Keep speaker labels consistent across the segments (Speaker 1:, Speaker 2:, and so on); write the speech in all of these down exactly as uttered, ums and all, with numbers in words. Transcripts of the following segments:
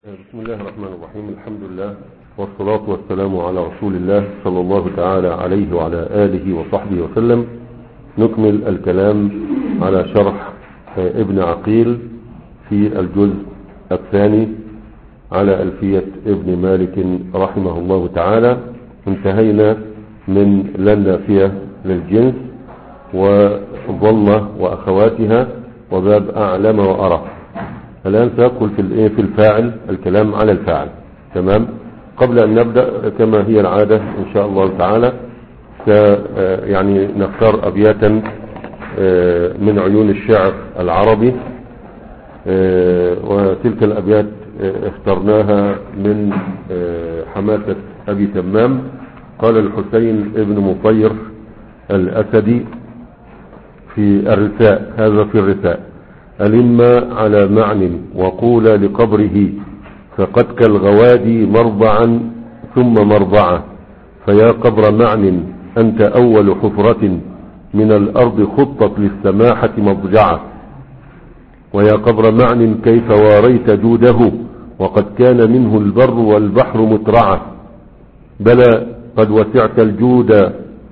Speaker 1: بسم الله الرحمن الرحيم. الحمد لله والصلاة والسلام على رسول الله صلى الله تعالى عليه وعلى آله وصحبه وسلم. نكمل الكلام على شرح ابن عقيل في الجزء الثاني على ألفية ابن مالك رحمه الله تعالى. انتهينا من لا النافية للجنس وظل وأخواتها وباب أعلم وأرى. الآن سأدخل في في الفاعل، الكلام على الفاعل. تمام. قبل أن نبدأ كما هي العادة إن شاء الله تعالى يعني نختار أبياتا من عيون الشعر العربي، وتلك الأبيات اخترناها من حماسة أبي تمام. قال الحسين ابن مطير الأسدي في الرثاء، هذا في الرثاء: ألما على معن وقول لقبره فقد كالغوادي مربعا ثم مربعا، فيا قبر معن أنت أول حفرة من الأرض خطت للسماحة مضجعة، ويا قبر معن كيف واريت جوده وقد كان منه البر والبحر مترعة، بلى قد وسعت الجود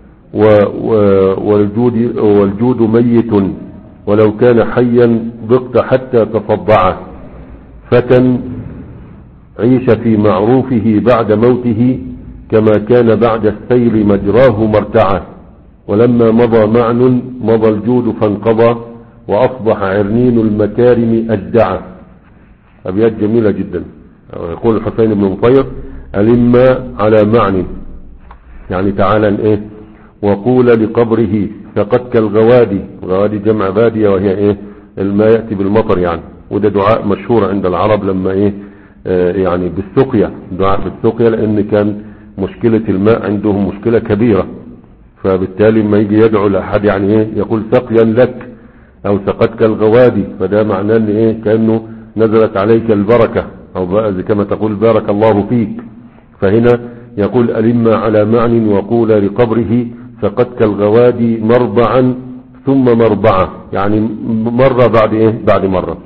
Speaker 1: والجود, والجود ميت ولو كان حيا ضقت حتى تصدعه، فتى عيش في معروفه بعد موته كما كان بعد السيل مجراه مرتعه، ولما مضى معن مضى الجود فانقضى وأصبح عرنين المكارم أجدعه. أبيات جميلة جدا. يقول الحسين بن مطير: ألما على معن، يعني تعالى ايه، وقول لقبره فقد كالغوادي، الغوادي جمع بادية وهي ايه، الماء يأتي بالمطر يعني، وده دعاء مشهور عند العرب لما ايه آه يعني بالسقيا، دعاء بالسقيا، لان كان مشكلة الماء عندهم مشكلة كبيرة، فبالتالي لما يجي يدعو لأحد يعني ايه يقول سقيا لك او سقتك الغوادي، فده معناه ان ايه كأنه نزلت عليك البركة، او كما تقول بارك الله فيك. فهنا يقول ألما على معن وقول لقبره فقد كالغوادي مربعا ثم مربعة، يعني مرة بعد ايه بعد مرة.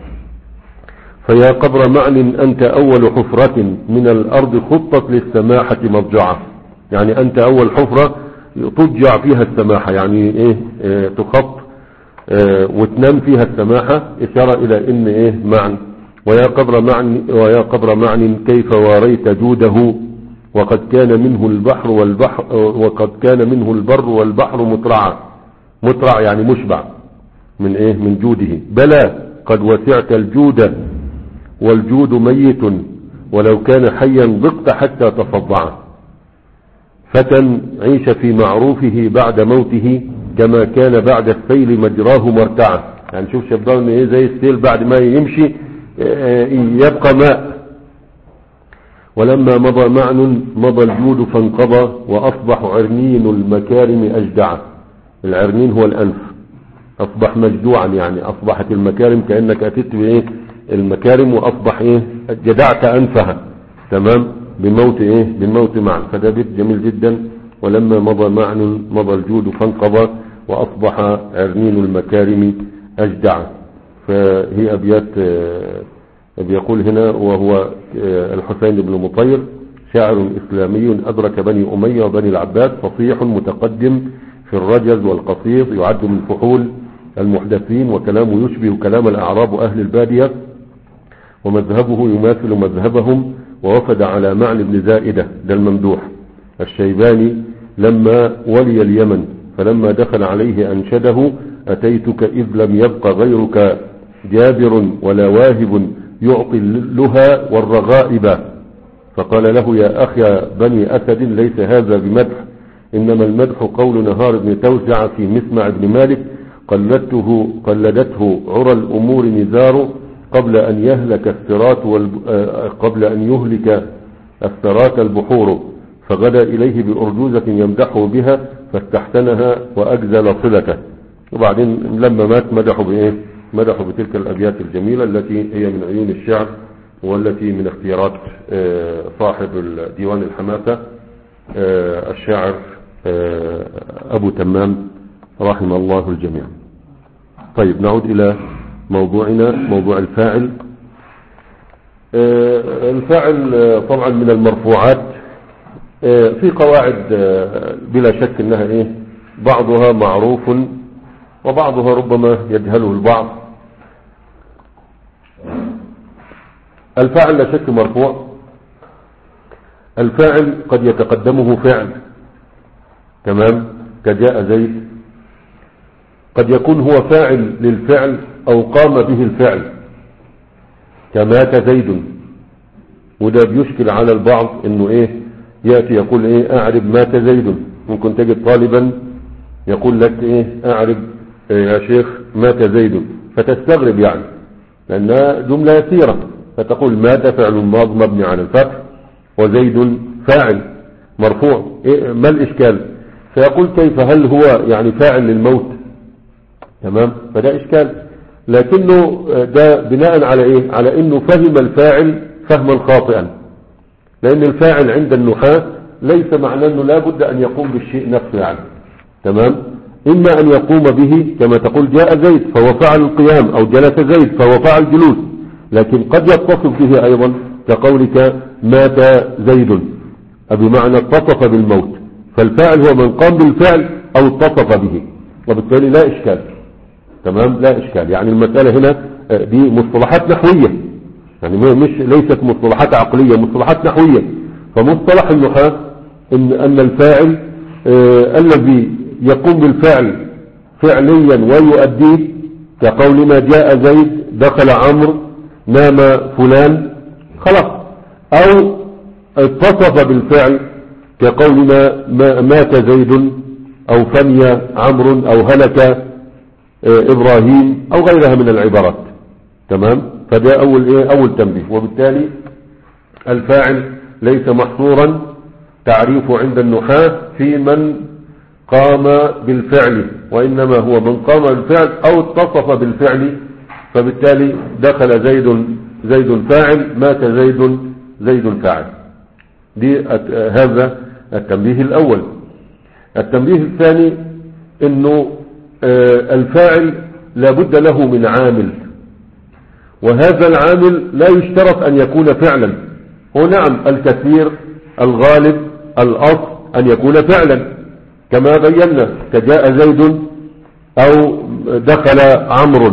Speaker 1: فيا قبر معن أنت أول حفرة من الأرض خطت للسماحة مضجعة، يعني أنت أول حفرة تضجع فيها السماحة، يعني ايه, إيه تخط إيه وتنام فيها السماحة، إشارة إلى إن ايه معن. ويا قبر معن ويا قبر معن كيف واريت جوده وقد كان منه البحر والبحر وقد كان منه البر والبحر مترعا، مترع يعني مشبع من ايه من جوده. بلى قد وسعت الجود والجود ميت ولو كان حيا ضقت حتى تصدعه، فتى عيش في معروفه بعد موته كما كان بعد السيل مجراه مرتعا، يعني شوف شباب ايه زي السيل بعد ما يمشي يبقى ماء. ولما مضى معن مضى الجود فانقضى وأصبح عرنين المكارم أجدعة. العرنين هو الأنف، أصبح مجدوعا، يعني أصبحت المكارم كأنك أتيت بإيه المكارم وأصبح إيه جدعت أنفها. تمام. بموت إيه بالموت معن. فده بيت جميل جدا. ولما مضى معن مضى الجود فانقضى وأصبح عرنين المكارم أجدعة. فهي أبيات بيقول هنا، وهو الحسين بن مطير شاعر إسلامي أدرك بني أمية وبني العباس، فصيح متقدم في الرجز والقصيد، يعد من فحول المحدثين، وكلامه يشبه كلام الأعراب أهل البادية، ومذهبه يماثل مذهبهم. ووفد على معن بن زائدة، ده الممدوح الشيباني، لما ولي اليمن، فلما دخل عليه أنشده: أتيتك إذ لم يبق غيرك جابر ولا واهب يعطي اللها والرغائب، فقال له: يا أخي بني أسد ليس هذا بمدح، إنما المدح قول نهار بن توسع في مسمع بن مالك: قلدته قلدته عرى الأمور نزار قبل أن يهلك الثرات قبل أن يهلك الثرات البحور، فغدا إليه بأرجوزة يمدحه بها فاستحسنها وأجزل صلته. وبعدين لما مات مدحه بإيه مدحوا بتلك الأبيات الجميلة التي هي من عيون الشعر، والتي من اختيارات صاحب ديوان الحماسة الشاعر أبو تمام رحم الله الجميع. طيب نعود إلى موضوعنا، موضوع الفاعل. آه الفاعل آه طبعا من المرفوعات آه في قواعد آه بلا شك انها ايه بعضها معروف وبعضها ربما يجهله البعض. الفاعل لا شك مرفوع. الفاعل قد يتقدمه فعل، تمام، كجاء زيد، قد يكون هو فاعل للفعل او قام به الفعل كمات زيد. وده بيشكل على البعض انه ايه يأتي يقول ايه اعرب مات زيد. ممكن تجد طالبا يقول لك ايه اعرب إيه يا شيخ مات زيد، فتستغرب يعني لانها جملة يسيرة، فتقول مات فعل ماض مبني على الفتح وزيد فاعل مرفوع. إيه ما الاشكال؟ فيقول كيف، هل هو يعني فاعل للموت؟ تمام، فده اشكال. لكنه ده بناء على ايه؟ على انه فهم الفاعل فهما خاطئا، لان الفاعل عند النحاة ليس معناه انه لا بد ان يقوم بالشيء نفسه يعني، تمام، اما ان يقوم به كما تقول جاء زيد فهو فعل القيام، او جلس زيد فهو فعل جلوس، لكن قد يتصف به ايضا كقولك مات زيد بمعنى اتصف بالموت، فالفاعل هو من قام بالفعل او اتصف به، وبالتالي لا اشكال. تمام، لا اشكال. يعني المسألة هنا دي مصطلحات نحوية، يعني مش ليست مصطلحات عقلية، مصطلحات نحوية. فمصطلح النحاة ان, أن الفاعل آه الذي يقوم بالفعل فعليا ويؤديه كقولنا جاء زيد دخل عمرو نام فلان خلاص، او اتصف بالفعل كقولنا مات زيد او فني عمرو او هلك إبراهيم أو غيرها من العبارات. تمام، فده أول إيه أول تنبيه. وبالتالي الفاعل ليس محصورا تعريفه عند النحاة في من قام بالفعل، وإنما هو من قام بالفعل أو اتصف بالفعل، فبالتالي دخل زيد زيد فاعل، مات زيد زيد فاعل. دي هذا التنبيه الأول. التنبيه الثاني إنه الفاعل لا بد له من عامل، وهذا العامل لا يشترط أن يكون فعلا. هو نعم الكثير الغالب الأصل أن يكون فعلا كما بينا كجاء زيد أو دخل عمرو،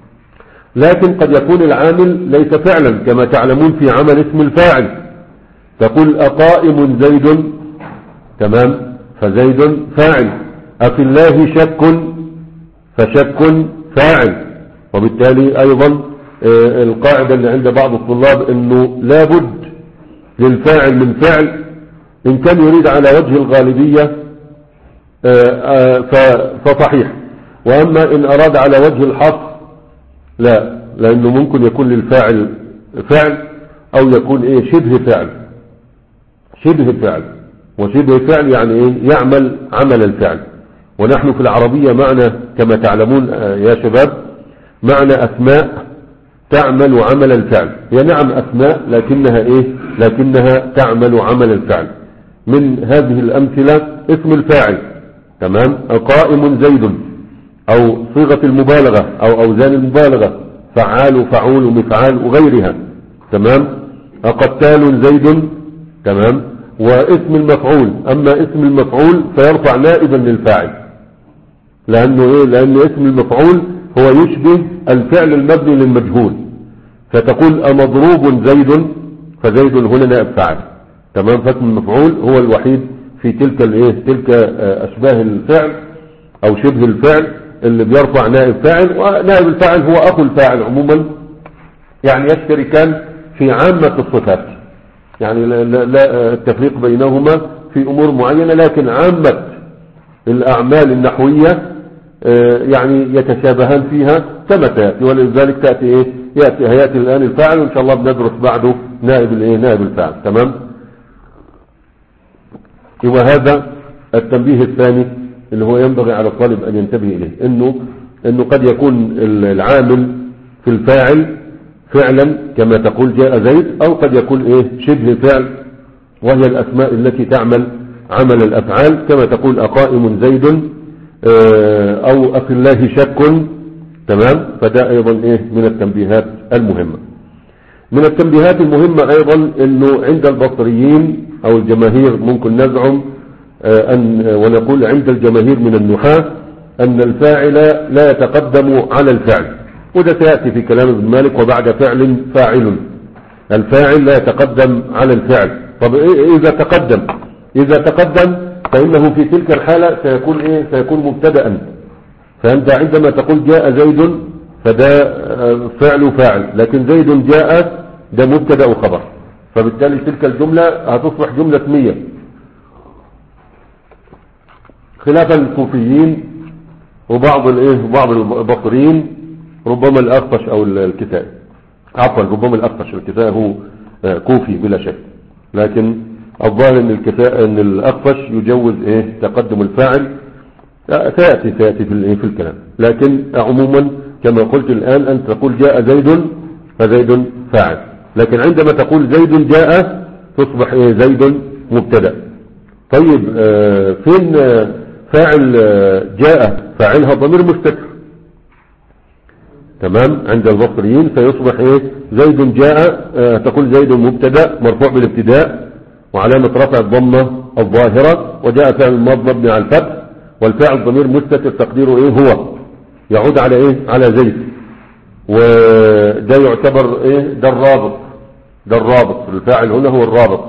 Speaker 1: لكن قد يكون العامل ليس فعلا كما تعلمون في عمل اسم الفاعل، تقول أقائم زيد، تمام، فزيد فاعل. أفي الله شك، فشك فاعل. وبالتالي أيضا القاعدة اللي عند بعض الطلاب أنه لابد للفاعل من فعل إن كان يريد على وجه الغالبية فصحيح، وأما إن أراد على وجه الحصر لا، لأنه ممكن يكون للفاعل فعل أو يكون إيه شبه فعل. شبه فعل، وشبه فعل يعني إيه يعمل عمل الفعل. ونحن في العربية معنى كما تعلمون يا شباب معنى أسماء تعمل عمل الفعل، هي نعم أسماء لكنها إيه لكنها تعمل عمل الفعل. من هذه الأمثلة اسم الفاعل، تمام، قائم زيد، أو صيغة المبالغة أو أوزان المبالغة فعال وفعول ومفعال وغيرها، تمام، قتال زيد، تمام. واسم المفعول، أما اسم المفعول فيرفع نائبا للفاعل، لأنه إيه لأن اسم المفعول هو يشبه الفعل المبني للمجهول، فتقول أمضروب زيد، فزيد هنا نائب فاعل، تمام. فاسم المفعول هو الوحيد في تلك الايه تلك أشباه الفعل أو شبه الفعل اللي بيرفع نائب فاعل، ونائب الفاعل هو أخو الفاعل عموما، يعني يشتركان في عامة الصفات، يعني لا, لا, لا التفريق بينهما في أمور معينة، لكن عامة الأعمال النحوية يعني يتشابهان فيها كما تأتي. ولذلك تأتي إيه يأتي هيأتي الآن الفاعل، وإن شاء الله بندرس بعده نائب الإيه نائب الفاعل، تمام. وهذا التنبيه الثاني اللي هو ينبغي على الطالب أن ينتبه إليه، إنه إنه قد يكون العامل في الفاعل فعلا كما تقول جاء زيد، أو قد يكون إيه شبه فعل، وهي الأسماء التي تعمل عمل الأفعال كما تقول أقائم زيد أو أفي الله شك، تمام. فده أيضا إيه من التنبيهات المهمة. من التنبيهات المهمة ايضا انه عند البصريين او الجماهير ممكن نزعم ان ونقول عند الجماهير من النحاة ان الفاعل لا يتقدم على الفعل، وده سيأتي في كلام ابن مالك وبعد فعل فاعل. الفاعل لا يتقدم على الفعل. طب اذا تقدم اذا تقدم فانه في تلك الحالة سيكون ايه سيكون مبتدأ. فانت عندما تقول جاء زيد فده فعل فاعل، لكن زيد جاء ده مبتدأ وخبر، فبالتالي تلك الجملة هتصبح جملة اسمية. خلافا الكوفيين وبعض الايه بعض البصريين ربما الاخفش او الكسائي، عفوا ربما الاخفش، الكسائي هو كوفي بلا شك، لكن الظاهر ان الكسائي ان الاخفش يجوز ايه تقدم الفاعل. سيأتي سيأتي في في الكلام، لكن عموما كما قلت الآن أن تقول جاء زيد فزيد فاعل، لكن عندما تقول زيد جاء تصبح إيه زيد مبتدأ. طيب آه فين آه فاعل آه جاء فاعلها ضمير مستتر، تمام. عند البصريين سيصبح إيه زيد جاء آه تقول زيد مبتدأ مرفوع بالابتداء وعلامة رفع الضمة الظاهرة، وجاء فاعل الماضي مبني على الفتح، والفاعل ضمير مستتر تقديره ايه هو يعود على ايه على زيد، وده يعتبر ايه ده الرابط، ده الرابط، الفاعل هنا هو الرابط.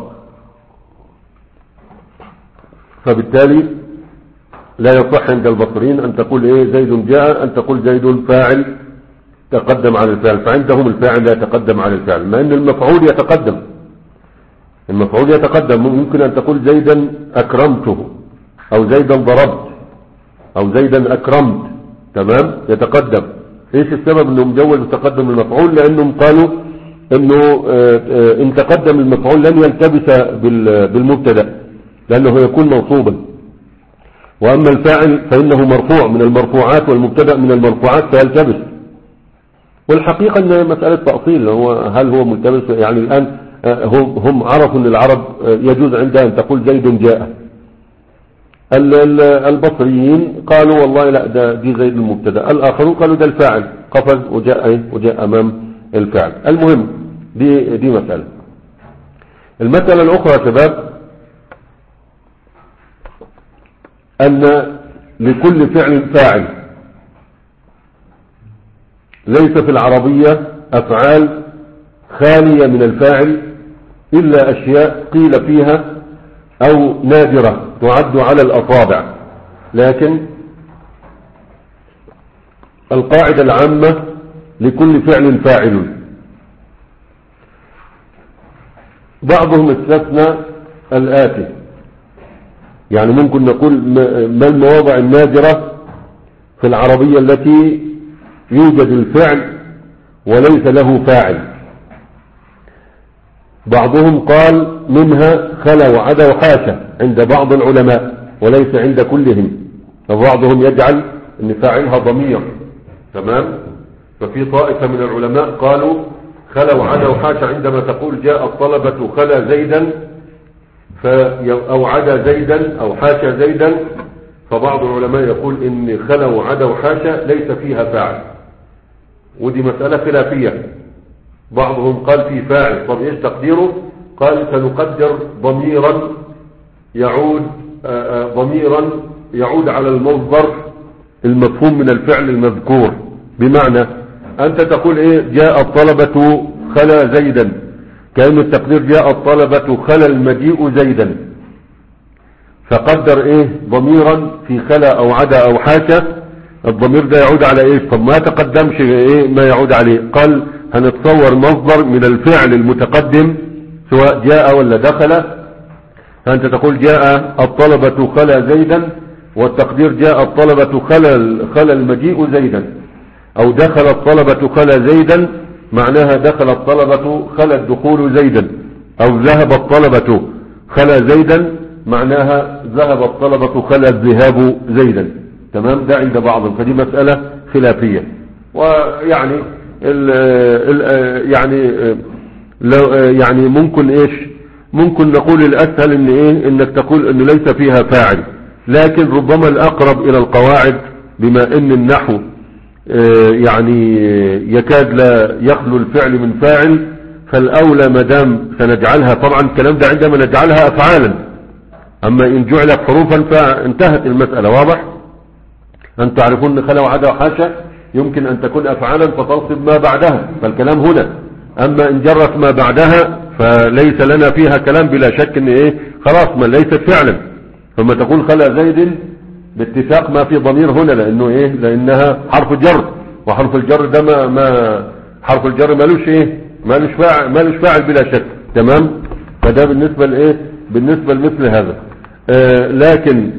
Speaker 1: فبالتالي لا يصح عند البصريين ان تقول ايه زيد جاء، ان تقول زيد فاعل تقدم على الفاعل، فعندهم الفاعل لا يتقدم على الفاعل، ما ان المفعول يتقدم، المفعول يتقدم. ممكن ان تقول زيدا اكرمته او زيدا ضربت او زيدا اكرمت، تمام، يتقدم. ايش السبب انه مجوز تقدم المفعول؟ لانهم قالوا انه ان تقدم المفعول لن يلتبس بالمبتدا لانه يكون منصوبا، واما الفاعل فانه مرفوع من المرفوعات والمبتدا من المرفوعات فيلتبس. والحقيقة ان مسألة تأصيل هو هل هو ملتبس، يعني الان هم هم عرفوا ان العرب يجوز عندها ان تقول زيد جاء. البصريين قالوا والله لا ده دي زيد المبتدا، الاخرون قالوا ده الفاعل قفز وجاء وجاء امام الفاعل. المهم دي دي مسألة. المسألة الاخرى يا شباب ان لكل فعل فاعل، ليس في العربية افعال خالية من الفاعل الا اشياء قيل فيها او نادرة تعد على الأصابع، لكن القاعدة العامة لكل فعل فاعل. بعضهم استثنى الآتي، يعني ممكن نقول ما المواضع النادرة في العربية التي يوجد الفعل وليس له فاعل. بعضهم قال منها خلا وعدا وحاشا عند بعض العلماء وليس عند كلهم، فبعضهم يجعل ان فاعلها ضمير، تمام. ففي طائفة من العلماء قالوا خلا وعدا وحاشا عندما تقول جاء الطلبة خلا زيدا او عدا زيدا او حاشا زيدا، فبعض العلماء يقول ان خلا وعدا وحاشا ليس فيها فاعل، ودي مسألة خلافية. بعضهم قال في فاعل، طب ايش تقديره؟ قال سنقدر ضميرا يعود ضميرا يعود على المصدر المفهوم من الفعل المذكور، بمعنى انت تقول ايه جاء الطلبة خلا زيدا، كأن التقدير جاء الطلبة خلا المجيء زيدا، فقدر ايه ضميرا في خلا او عدا او حاشا، الضمير ده يعود على ايش؟ طب ما تقدمش ايه ما يعود عليه؟ قال هنتصور مصدر من الفعل المتقدم سواء جاء ولا دخل، فأنت تقول جاء الطلبة خلا زيدا، والتقدير جاء الطلبة خلا خلا المجيء زيدا، أو دخل الطلبة خلا زيدا معناها دخل الطلبة خلا الدخول زيدا، أو ذهب الطلبة خلا زيدا معناها ذهب الطلبة خلا الذهاب زيدا، تمام. ده عند بعضهم، فدي مسألة خلافية. ويعني ال ال يعني لو يعني ممكن ايش ممكن نقول الاسهل ان ايه انك تقول انه ليس فيها فاعل، لكن ربما الاقرب الى القواعد بما ان النحو يعني يكاد لا يخلو الفعل من فاعل، فالأولى مدام سنجعلها، طبعا الكلام ده عندما نجعلها أفعالا، أما إن جعلت حروفا فانتهت المسألة. واضح؟ أن تعرفون خلا وعدا وحاشا يمكن أن تكون أفعالا فتنصب ما بعدها، فالكلام هنا. أما إن جرت ما بعدها فليس لنا فيها كلام بلا شك إن إيه خلاص ما ليست فعلا. فما تقول خلا زيد باتفاق ما في ضمير هنا، لأنه إيه لأنها حرف جر، وحرف الجر ده ما, ما حرف الجر مالوش إيه مالوش فاعل مالوش فاعل بلا شك. تمام؟ فده بالنسبة لإيه بالنسبة لمثل هذا. آه لكن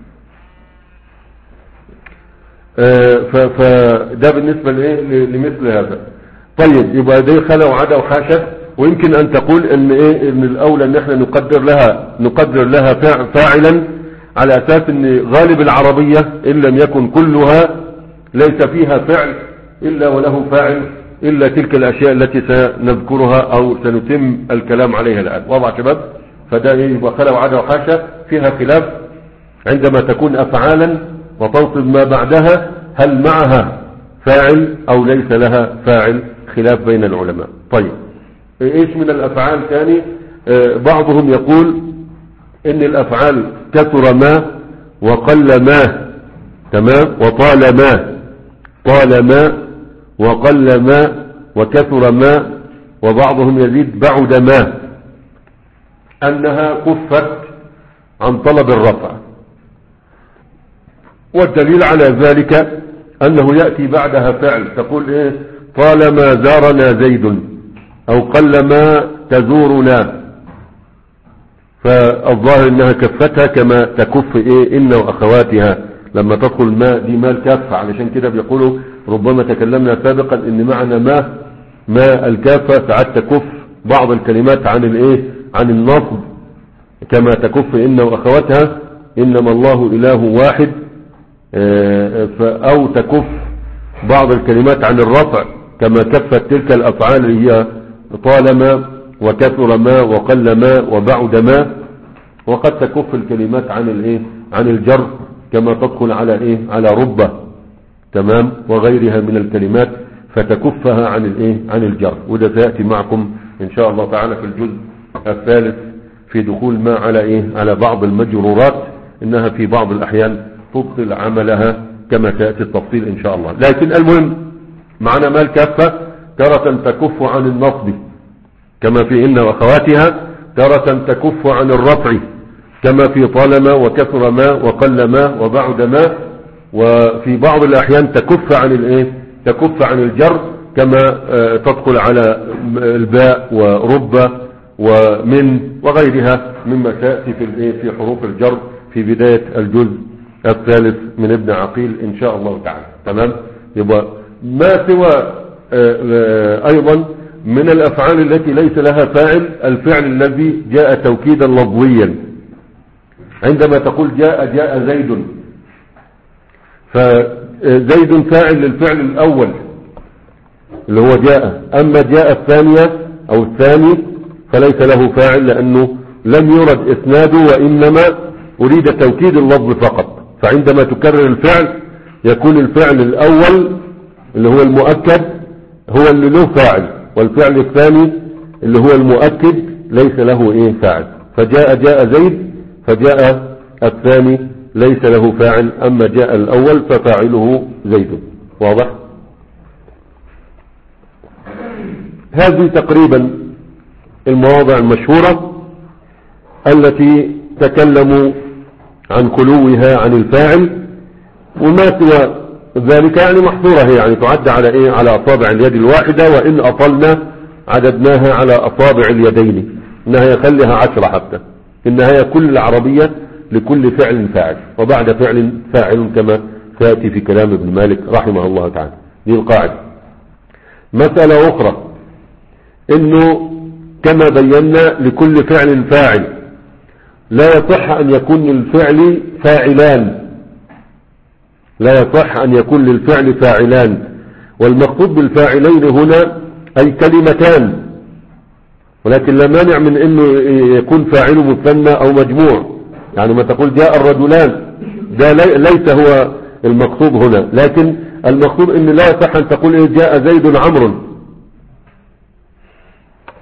Speaker 1: آه فده بالنسبة لإيه لمثل هذا. طيب يبقى دي خلا وعدا وحاشا. ويمكن أن تقول إن إيه إن الأولى إن إحنا نقدر لها نقدر لها فاعلا على أساس إن غالب العربية إن لم يكن كلها ليس فيها فعل إلا وله فاعل إلا تلك الأشياء التي سنذكرها أو سنتم الكلام عليها الآن. واضح شباب؟ فده يبقى خلا وعدا وحاشا فيها خلاف عندما تكون أفعالا وتنصب ما بعدها هل معها فاعل أو ليس لها فاعل، خلاف بين العلماء. طيب إيش من الأفعال ثاني؟ آه بعضهم يقول إن الأفعال كثر ما وقل ما، تمام، وطال ما، طال ما وقل ما وكثر ما، وبعضهم يزيد بعد ما، أنها كفت عن طلب الرفع. والدليل على ذلك أنه يأتي بعدها فعل، تقول إيه طالما زارنا زيد أو قلما تزورنا، فالظاهر إنها كفتها كما تكف إيه إن وأخواتها لما تدخل ما دي ما الكافة. علشان كده بيقولوا ربما تكلمنا سابقا إن معنى ما ما الكافة ساعات تكف بعض الكلمات عن الإيه عن النصب كما تكف إن وأخواتها إنما الله إله واحد، أو تكف بعض الكلمات عن الرفع كما كفت تلك الأفعال اللي هي طالما وكثر ما وقل ما وبعد ما. وقد تكف الكلمات عن الايه عن الجر كما تدخل على ايه على ربة، تمام، وغيرها من الكلمات فتكفها عن الايه عن الجر. وده سيأتي معكم ان شاء الله تعالى في الجزء الثالث في دخول ما على ايه على بعض المجرورات انها في بعض الاحيان تبطل عملها كما سيأتي التفصيل ان شاء الله. لكن المهم معنى ما الكافة تارة تكف عن النصب كما في إن وأخواتها، تارة تكف عن الرفع كما في طالما وكثر ما وقل ما وبعد ما، وفي بعض الأحيان تكف عن الإيه تكف عن الجر كما تدخل على الباء ورب ومن وغيرها مما تأتي في الإيه في حروف الجر في بداية الجزء الثالث من ابن عقيل إن شاء الله تعالى. تمام؟ يبقى ما سوى أيضا من الأفعال التي ليس لها فاعل الفعل الذي جاء توكيدا لفظيا. عندما تقول جاء جاء زيد، فزيد فاعل للفعل الأول اللي هو جاء، أما جاء الثانية أو الثاني فليس له فاعل لأنه لم يرد إسناده وإنما أريد توكيد اللفظ فقط. فعندما تكرر الفعل يكون الفعل الأول اللي هو المؤكد هو اللي له فاعل، والفعل الثاني اللي هو المؤكد ليس له ايه فاعل. فجاء جاء زيد، فجاء الثاني ليس له فاعل، اما جاء الاول ففاعله زيد. واضح؟ هذه تقريبا المواضع المشهورة التي تكلموا عن خلوها عن الفاعل، وما سوى ذلك يعني محصورة، هي يعني تعد على ايه على اصابع اليد الواحدة، وان اطلنا عددناها على اصابع اليدين. انها يخليها عشرة حتى، انها هي كل العربية لكل فعل فاعل وبعد فعل فاعل كما سيأتي في كلام ابن مالك رحمه الله تعالى. دي القاعدة. مسألة اخرى انه كما بينا لكل فعل فاعل لا يصح ان يكون للفعل فاعلان، لا يصح أن يكون للفعل فاعلان. والمقصود بالفاعلين هنا أي كلمتان، ولكن لا مانع من أنه يكون فاعل مثنى أو مجموع. يعني ما تقول جاء الرجلان ده ليس هو المقصود هنا، لكن المقصود أن لا يصح أن تقول جاء زيد عمرو،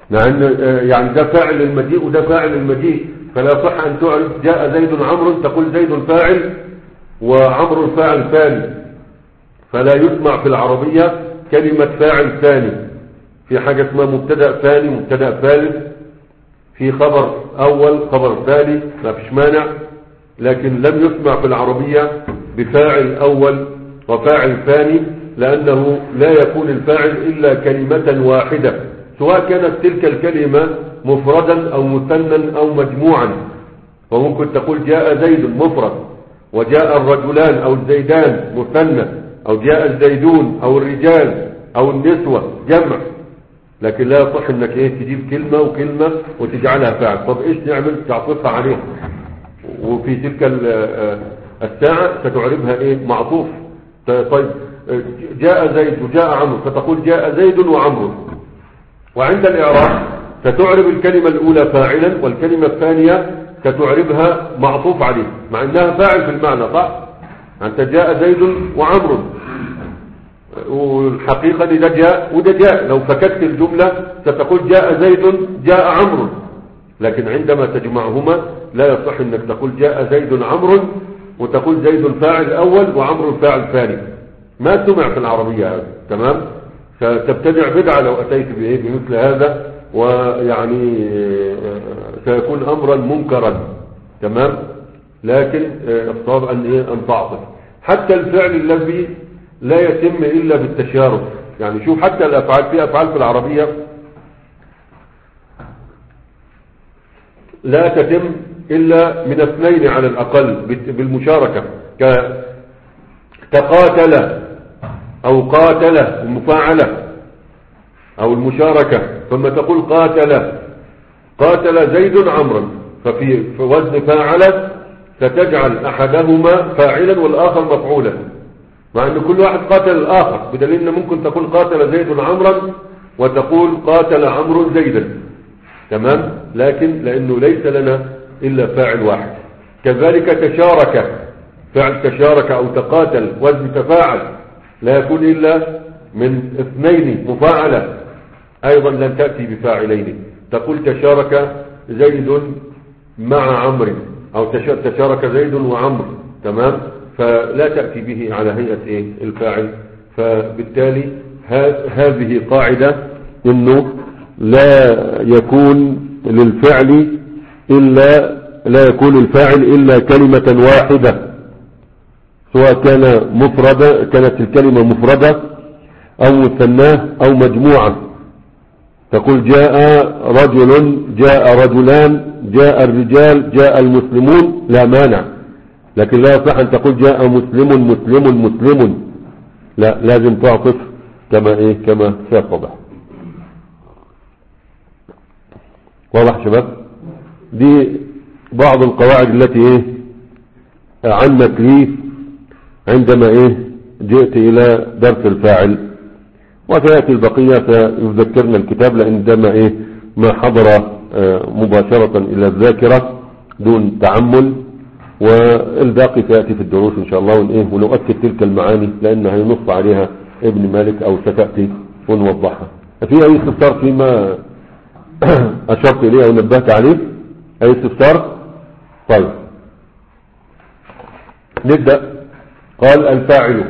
Speaker 1: لأن يعني ده فاعل المجيء وده فاعل المجيء، فلا صح أن تعرف جاء زيد عمرو تقول زيد فاعل وعمرو فاعل ثاني، فلا يسمع في العربية كلمة فاعل ثاني. في حاجة اسمها مبتدأ ثاني مبتدأ ثالث، في خبر أول خبر ثاني، ما فيش مانع، لكن لم يسمع في العربية بفاعل أول وفاعل ثاني، لأنه لا يكون الفاعل إلا كلمة واحدة، سواء كانت تلك الكلمة مفردا أو مثنى أو مجموعا. فممكن تقول جاء زيد مفرد، وجاء الرجلان أو الزيدان مثنى، أو جاء الزيدون أو الرجال أو النسوة جمع، لكن لا يصح انك ايه تجيب كلمة وكلمة وتجعلها فاعل. طب ايش نعمل؟ تعطفها عليه، وفي تلك الساعة ستعربها ايه معطوف. طيب جاء زيد وجاء عمرو فتقول جاء زيد وعمرو، وعند الإعراب ستعرب الكلمة الأولى فاعلا والكلمة الثانية ستعربها معطوف عليه، مع انها فاعل في المعنى صح. انت جاء زيد وعمرو، والحقيقة ده جاء وده جاء، لو فكت الجملة ستقول جاء زيد جاء عمرو، لكن عندما تجمعهما لا يصح انك تقول جاء زيد عمرو وتقول زيد فاعل اول وعمرو فاعل ثاني، ما سمع في العربية هذا. تمام، ستبتدع بدعة لو اتيت بايه بمثل هذا، ويعني سيكون امرا منكرا. تمام، لكن الصواب ان ايه ان تعطف. حتى الفعل الذي لا يتم الا بالتشارك، يعني شوف حتى الافعال، في افعال في العربية لا تتم الا من اثنين على الاقل بالمشاركة، كقاتل او قاتل المفاعلة او المشاركة. ثم تقول قاتل قاتل زيد عمرا، ففي وزن فاعل ستجعل احدهما فاعلا والاخر مفعولا، مع ان كل واحد قاتل الاخر، بدليل ان ممكن تقول قاتل زيد عمرا وتقول قاتل عمرو زيدا. تمام، لكن لانه ليس لنا الا فاعل واحد. كذلك تشارك، فعل تشارك او تقاتل وزن تفاعل لا يكون الا من اثنين مفاعلة، ايضا لن تأتي بفاعلين. تقول تشارك زيد مع عمرو، او تشارك زيد وعمرو. تمام، فلا تأتي به على هيئة ايه الفاعل. فبالتالي هذه قاعدة انه لا يكون للفعل الا لا يكون الفاعل الا كلمة واحدة، سواء كان مفردة كانت الكلمة مفردة او مثناه او مجموعة. تقول جاء رجل جاء رجلان جاء الرجال جاء المسلمون لا مانع، لكن لا يصح ان تقول جاء مسلم مسلم مسلم، لا، لازم تعطف كما ايه كما سيتضح. واضح شباب؟ دي بعض القواعد التي ايه عنت لي عندما ايه جئت الى درس الفاعل، وسيأتي البقية فيذكرنا الكتاب، لان دام ايه ما حضر مباشرة الى الذاكرة دون تعمل، والباقي سيأتي في الدروس ان شاء الله، ونإيه ونؤكد تلك المعاني لانها ينص عليها ابن مالك او ستأتي ونوضحها. في اي استفسار فيما اشرت اليه او نبهت عليه؟ اي استفسار؟ طيب نبدأ. قال الفاعل،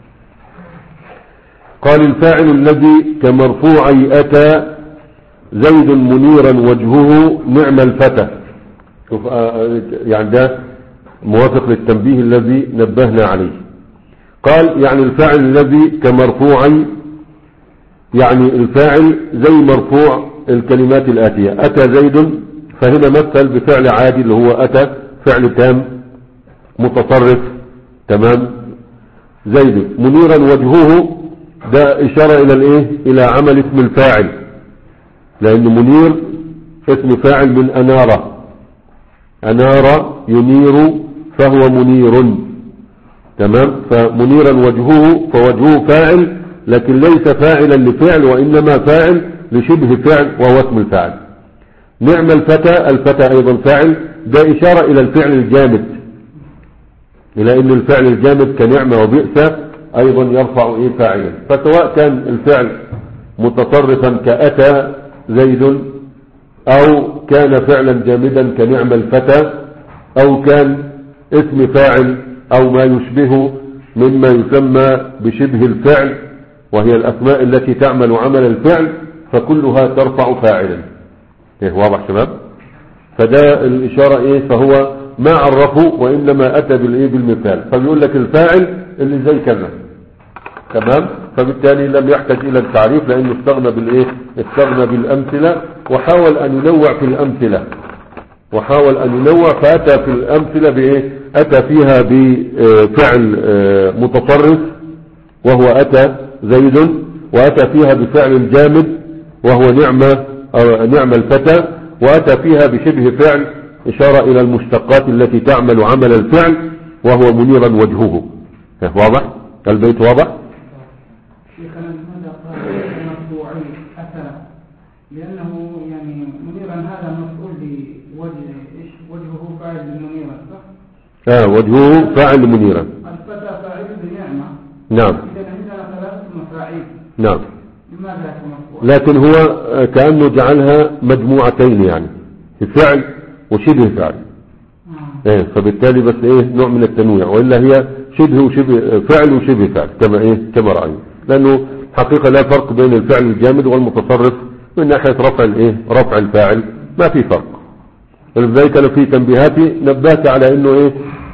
Speaker 1: قال الفاعل الذي كمرفوعي أتى زيد منيرا وجهه نعم الفتى. شوف يعني ده موافق للتنبيه الذي نبهنا عليه. قال يعني الفاعل الذي كمرفوعي، يعني الفاعل زي مرفوع الكلمات الآتية. أتى زيد، فهنا مثل بفعل عادي اللي هو أتى، فعل تام متصرف. تمام، زيد منيرا وجهه، ده إشارة إلى الإيه إلى عمل اسم الفاعل، لأن منير اسم فاعل من أنارة، أنار ينير فهو منير. تمام، فمنيرا وجهه، فوجهه فاعل لكن ليس فاعلا لفعل، وإنما فاعل لشبه فعل وهو اسم الفاعل. نعم الفتى، الفتى أيضا فاعل، ده إشارة إلى الفعل الجامد، إلى أن الفعل الجامد كنعمة وبئس أيضا يرفع إيه فاعلا. فسواء كان الفعل متصرفا كأتى زيد، أو كان فعلا جامدا كنعم الفتى، أو كان اسم فاعل أو ما يشبه مما يسمى بشبه الفعل وهي الأسماء التي تعمل عمل الفعل، فكلها ترفع فاعلا. إيه واضح شباب؟ فده الإشارة إيه؟ فهو ما عرفه وإنما أتى بالإيه؟ بالمثال. فبيقول لك الفاعل اللي زي كذا، تمام؟ فبالتالي لم يحتاج إلى التعريف لأنه استغنى بالإيه؟ استغنى بالأمثلة، وحاول أن ينوع في الأمثلة وحاول أن ينوع فأتى في الأمثلة بإيه؟ أتى فيها بفعل متصرف وهو أتى زيد، وأتى فيها بفعل جامد وهو نعمة نعم الفتى، وأتى فيها بشبه فعل إشارة إلى المشتقات التي تعمل عمل الفعل وهو منيرا وجهه. واضح؟ البيت واضح؟
Speaker 2: شيخنا لماذا قال مرفوعي أتى؟ لأنه يعني منيرا هذا مفعول بوجه إيش؟ وجهه فاعل منيرا صح؟
Speaker 1: آه وجهه فاعل منيرا.
Speaker 2: الفتى فاعل بنعمة.
Speaker 1: نعم.
Speaker 2: إذا عندنا ثلاث مفاعيل.
Speaker 1: نعم.
Speaker 2: لماذا يكون مرفوع؟
Speaker 1: لكن هو كأنه جعلها مجموعتين، يعني فعل وشبه فعل. آه. ايه فبالتالي بس ايه نوع من التنويع، وإلا هي شبه وشبه فعل وشبه فعل كما ايه كما رأينا، لأنه حقيقة لا فرق بين الفعل الجامد والمتصرف من ناحية رفع الايه رفع الفاعل، ما في فرق. لذلك أنا في تنبيهاتي نبهت على انه ايه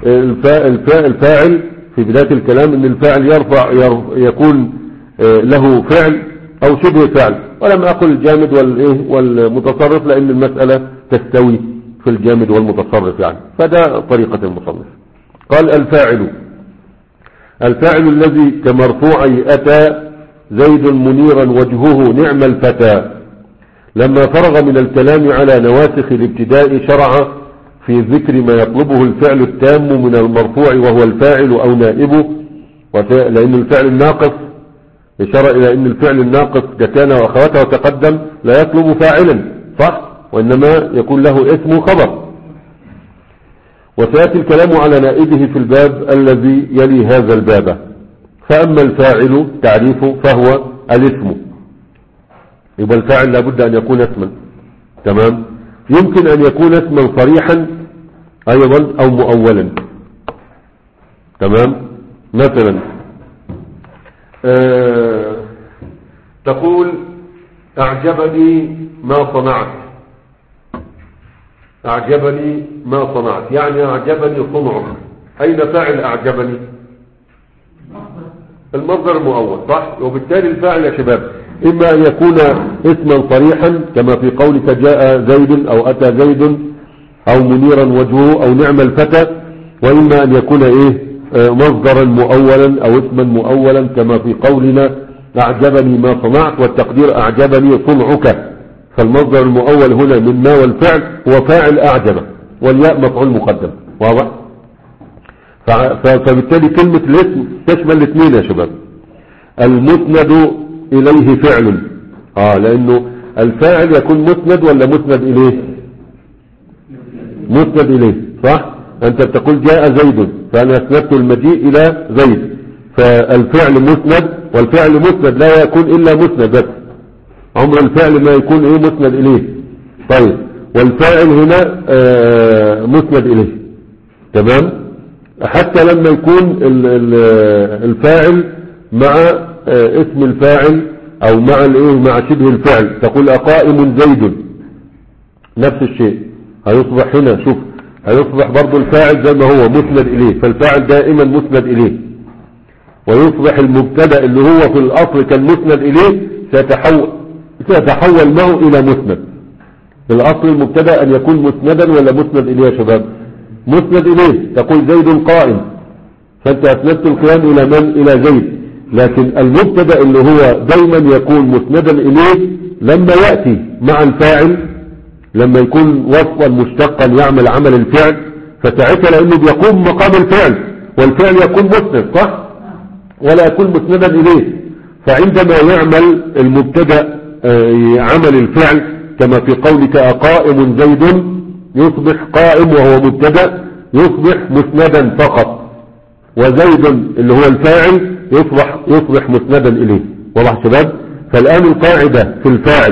Speaker 1: الفاعل في بداية الكلام ان الفاعل يرفع يكون له فعل او شبه فعل، ولم اقل الجامد والايه والمتصرف لان المسألة تستوي في الجامد والمتصرف يعني. فده طريقة المصنف. قال الفاعل الفاعل الذي كمرفوعي أتى زيد منيرا وجهه نعم الفتى. لما فرغ من الكلام على نواسخ الابتداء شرع في ذكر ما يطلبه الفعل التام من المرفوع وهو الفاعل أو نائبه، لأن الفعل الناقص إشارة إلى أن الفعل الناقص كان وأخواته وتقدم لا يطلب فاعلا صح، وإنما يكون له اسم خبر. وسيأتي الكلام على نائبه في الباب الذي يلي هذا الباب. فأما الفاعل تعريفه فهو الاسم، يبقى الفاعل لابد أن يكون اسما، تمام. يمكن أن يكون اسما صريحا أيضا أو مؤولا، تمام. مثلا آه تقول أعجبني ما صنعت، أعجبني ما صنعت يعني أعجبني صنعك. أين فاعل أعجبني؟ المصدر المؤول صح. وبالتالي الفاعل يا شباب إما أن يكون اسما صريحا كما في قولك جاء زيد أو أتى زيد أو منيرا وجهه أو نعم الفتى، وإما أن يكون إيه مصدرا مؤولا أو اسما مؤولا كما في قولنا أعجبني ما صنعت، والتقدير أعجبني صنعك. فالمصدر المؤول هنا من ما والفعل هو فاعل أعجب، والياء مفعول مقدم. واضح؟ فبالتالي كلمة الاسم تشمل الاثنين يا شباب. المسند إليه فعل، آه لأنه الفاعل يكون مسند ولا مسند إليه؟ مسند إليه صح. أنت بتقول جاء زيد فأنا أسندت المجيء إلى زيد، فالفعل مسند، والفعل مسند لا يكون إلا مسند بس، عمر الفعل ما يكون ايه مسند اليه. طيب والفاعل هنا آه مسند اليه، تمام. حتى لما يكون الفاعل مع آه اسم الفاعل او مع الايه مع شبه الفعل، تقول اقائم زيد، نفس الشيء هيصبح هنا شوف هيصبح برضو الفاعل زي ما هو مسند اليه، فالفاعل دائما مسند اليه. ويصبح المبتدا اللي هو في الاصل كان مسند اليه سيتحول سيتحول معه الى مسند. في الاصل المبتدا ان يكون مسندا ولا مسند اليه يا شباب؟ مسند اليه. تقول زيد قائم، فانت اسندت القيام الى من؟ الى زيد. لكن المبتدا اللي هو دايما يكون مسندا اليه لما ياتي مع الفاعل، لما يكون وصفا مشتقا يعمل عمل الفعل، فساعتها لانه بيقوم مقام الفعل، والفعل يكون مسند صح ولا يكون مسندا اليه. فعندما يعمل المبتدا عمل الفعل كما في قولك أقائم زيد، يصبح قائم وهو مبتدا يصبح مسندا فقط، وزيد اللي هو الفاعل يصبح يصبح مسندا إليه. واضح شباب؟ فالآن القاعدة في الفاعل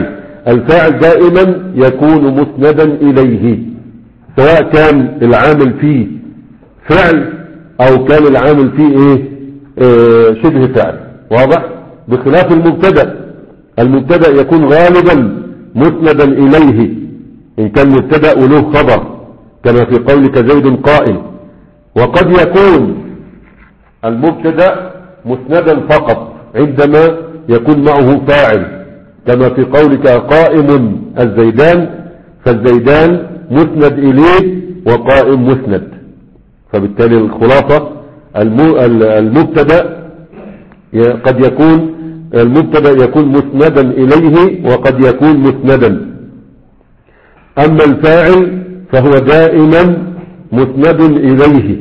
Speaker 1: الفاعل دائما يكون مسندا إليه، سواء كان العامل فيه فعل أو كان العامل فيه إيه آه شبه فعل. واضح؟ بخلاف المبتدأ، المبتدأ يكون غالبا مسندا إليه إن كان مبتدأ وله خبر، كما في قولك زيد قائم. وقد يكون المبتدأ مسندا فقط عندما يكون معه فاعل، كما في قولك قائم الزيدان، فالزيدان مسند إليه وقائم مسند. فبالتالي الخلاصة المبتدأ قد يكون المبتدأ يكون مسندا إليه وقد يكون مسندا، أما الفاعل فهو دائما مسند إليه.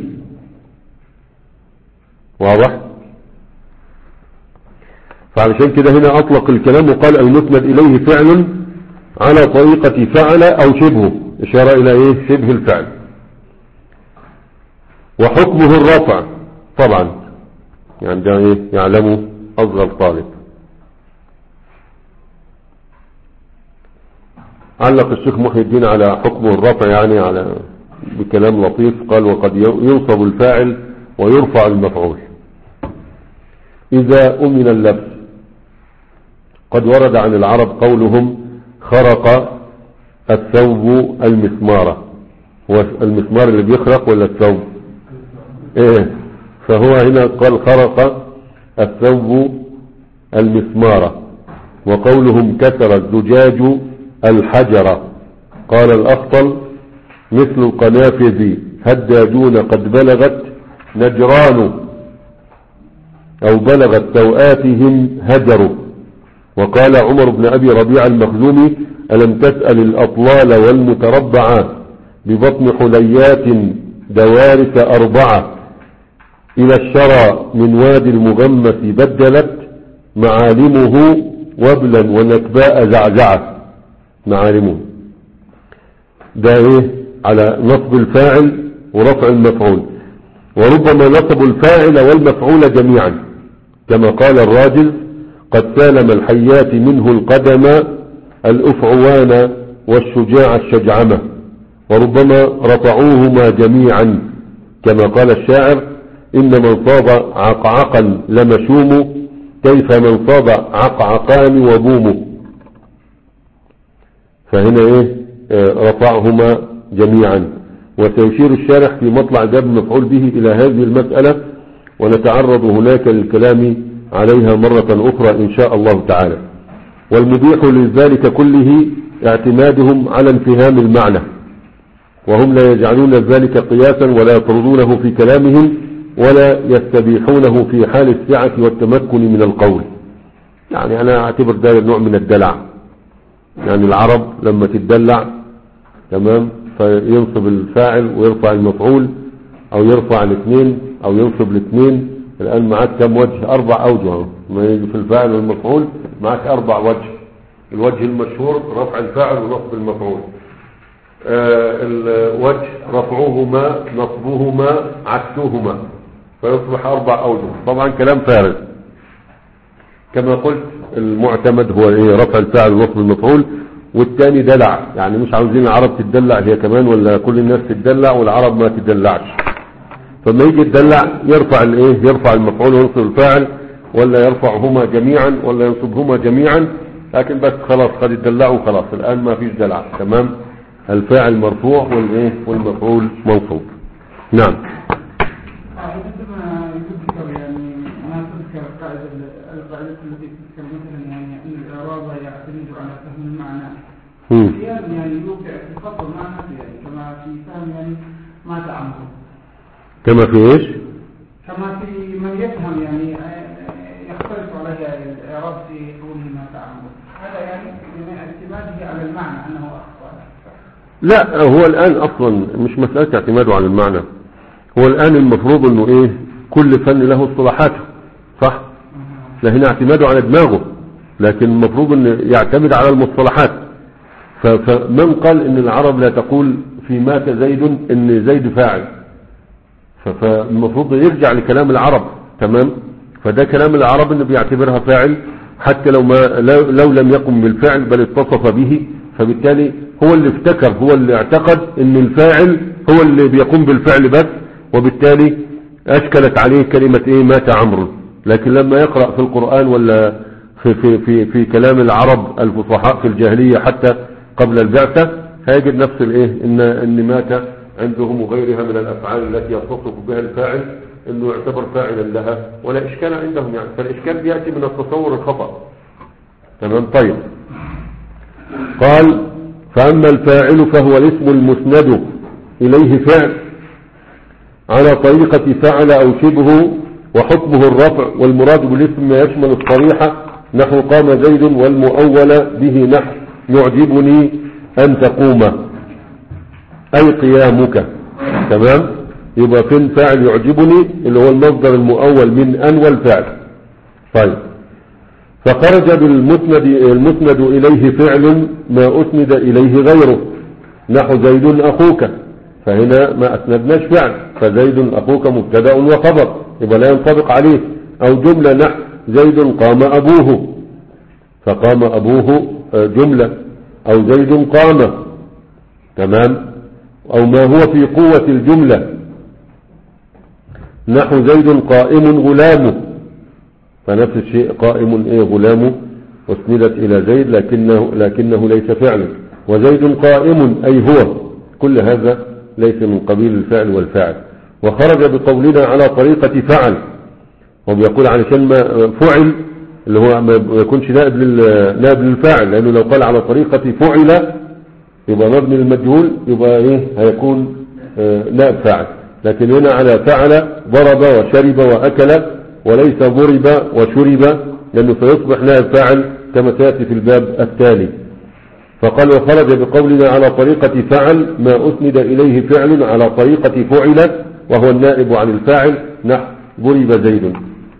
Speaker 1: واضح؟ فعلشان كده هنا أطلق الكلام وقال المسند إليه فعل على طريقة فعل أو شبهه، إشارة إلى إيه؟ شبه الفعل. وحكمه الرفع طبعا، يعني ده إيه؟ يعلمه أصغر طالب. علق الشيخ محي الدين على حكمه الرفع، يعني على بكلام لطيف، قال وقد ينصب الفاعل ويرفع المفعول إذا أمن اللبس. قد ورد عن العرب قولهم خرق الثوب المسمارة. هو المسمار اللي بيخرق ولا الثوب؟ ايه، فهو هنا قال خرق الثوب المسمارة. وقولهم كسر الزجاج الحجر. قال الأخطل مثل القنافذ هداجون قد بلغت نجران، أو بلغت سوآتهم هجروا. وقال عمر بن أبي ربيع المخزومي ألم تسأل الأطلال والمتربعة ببطن حليات دوارس أربعة إلى الشرى من وادي المغمس بدلت معالمه وبلا ونكباء زعزعة. معالمه ده ايه؟ على نصب الفاعل ورفع المفعول. وربما نصب الفاعل والمفعول جميعا، كما قال الراجل قد سالم الحيات منه القدم الأفعوان والشجاع الشجعمة. وربما رفعوهما جميعا، كما قال الشاعر إن من صاب عقعقا لمشوم كيف من صاب عقعقان وبوم. فهنا ايه؟ آه رفعهما جميعا. وسيشير الشارح في مطلع باب المفعول به إلى هذه المسألة، ونتعرض هناك للكلام عليها مرة أخرى إن شاء الله تعالى. والمبيح لذلك كله اعتمادهم على انفهام المعنى، وهم لا يجعلون ذلك قياسا ولا يطردونه في كلامهم ولا يستبيحونه في حال السعة والتمكن من القول. يعني أنا أعتبر ده نوع من الدلع، يعني العرب لما تدلع تمام فينصب الفاعل ويرفع المفعول، أو يرفع الاثنين أو ينصب الاثنين. الآن معك كم وجه؟ أربع أوجه. ما يجي في الفاعل والمفعول معك أربع وجه. الوجه المشهور رفع الفاعل ونصب المفعول. آه الوجه رفعوهما نصبوهما عكسوهما، فيصبح أربع أوجه. طبعا كلام فارغ. كما قلت المعتمد هو إيه؟ رفع الفاعل ونصب المفعول، والثاني دلع، يعني مش عاوزين العرب تدلع هي كمان، ولا كل الناس تدلع والعرب ما تدلعش. فما يجي يدلع يرفع الايه؟ يرفع المفعول وينصب الفاعل، ولا يرفعهما جميعا ولا ينصبهما جميعا. لكن بس خلاص قد يدلعوا خلاص، الآن ما فيش دلع. تمام، الفاعل مرفوع والايه؟ والمفعول منصوب. نعم.
Speaker 2: عندما يذكر يعني ما تذكر القاعدة القاعدة التي تذكر مثلا يعني أن الإعراب يعتمد على فهم المعنى. أحيانا يعني يوقع في خط المعنى يعني كما في فهم يعني ما تعمل.
Speaker 1: كما في ايش؟
Speaker 2: كما في من يفهم يعني يختلف عليه الإعراب في قوله ما تعمل. هذا يعني من اعتماده على المعنى أنه أخطأ.
Speaker 1: لا، هو الآن أصلا مش مسألة اعتماده على المعنى. هو الآن المفروض انه ايه؟ كل فن له اصطلاحاته، صح؟ لا هنا اعتماده على دماغه، لكن المفروض انه يعتمد على المصطلحات. فمن قال ان العرب لا تقول في مات زيد ان زيد فاعل، فالمفروض يرجع لكلام العرب. تمام، فده كلام العرب انه بيعتبرها فاعل، حتى لو, ما لو, لو لم يقم بالفعل بل اتصف به، فبالتالي هو اللي افتكر، هو اللي اعتقد ان الفاعل هو اللي بيقوم بالفعل بس، وبالتالي اشكلت عليه كلمة ايه مات عمرو. لكن لما يقرأ في القرآن ولا في, في, في, في كلام العرب الفصحاء في الجاهلية حتى قبل البعثة هيجد نفس الايه ان, إن مات عندهم وغيرها من الافعال التي يتصف بها الفاعل انه يعتبر فاعلا لها ولا اشكال عندهم يعني. فالاشكال بيأتي من التصور الخطأ. تمام. طيب قال فأما الفاعل فهو الاسم المسند إليه فعل على طريقة فعل أو شبه، وحكمه الرفع، والمراد بالاسم ما يشمل الصريحة نحو قام زيد، والمؤول به نحو يعجبني أن تقوم أي قيامك. تمام. يبقى فين فاعل يعجبني اللي هو المصدر المؤول من أن والفعل. طيب فخرج بالمسند المسند إليه فعل ما أسند إليه غيره نحو زيد أخوك، فهنا ما أسندناش فعل، فزيد أخوك مبتدأ وخبر يبقى لا ينطبق عليه. أو جملة نحو زيد قام أبوه، فقام أبوه جملة، أو زيد قام. تمام. أو ما هو في قوة الجملة نحو زيد قائم غلامه، فنفس الشيء قائم ايه غلامه واسندت الى زيد لكنه, لكنه ليس فعلا. وزيد قائم اي هو، كل هذا ليس من قبيل الفعل والفاعل. وخرج بقولنا على طريقة فعل، وبيقول علشان ما فعل اللي هو ما يكونش نائب نائب للفاعل، لانه لو قال على طريقة فعل يبقى مبني للمجهول، يبقى ايه هيكون نائب فاعل. لكن هنا على فعل ضرب وشرب وأكل، وليس ضرب وشرب، لأنه سيصبح نائب فاعل كما سيأتي في الباب التالي. فقال وخرج بقولنا على طريقة فعل ما أسند إليه فعل على طريقة فعل، وهو النائب عن الفاعل نحو ضرب زيد.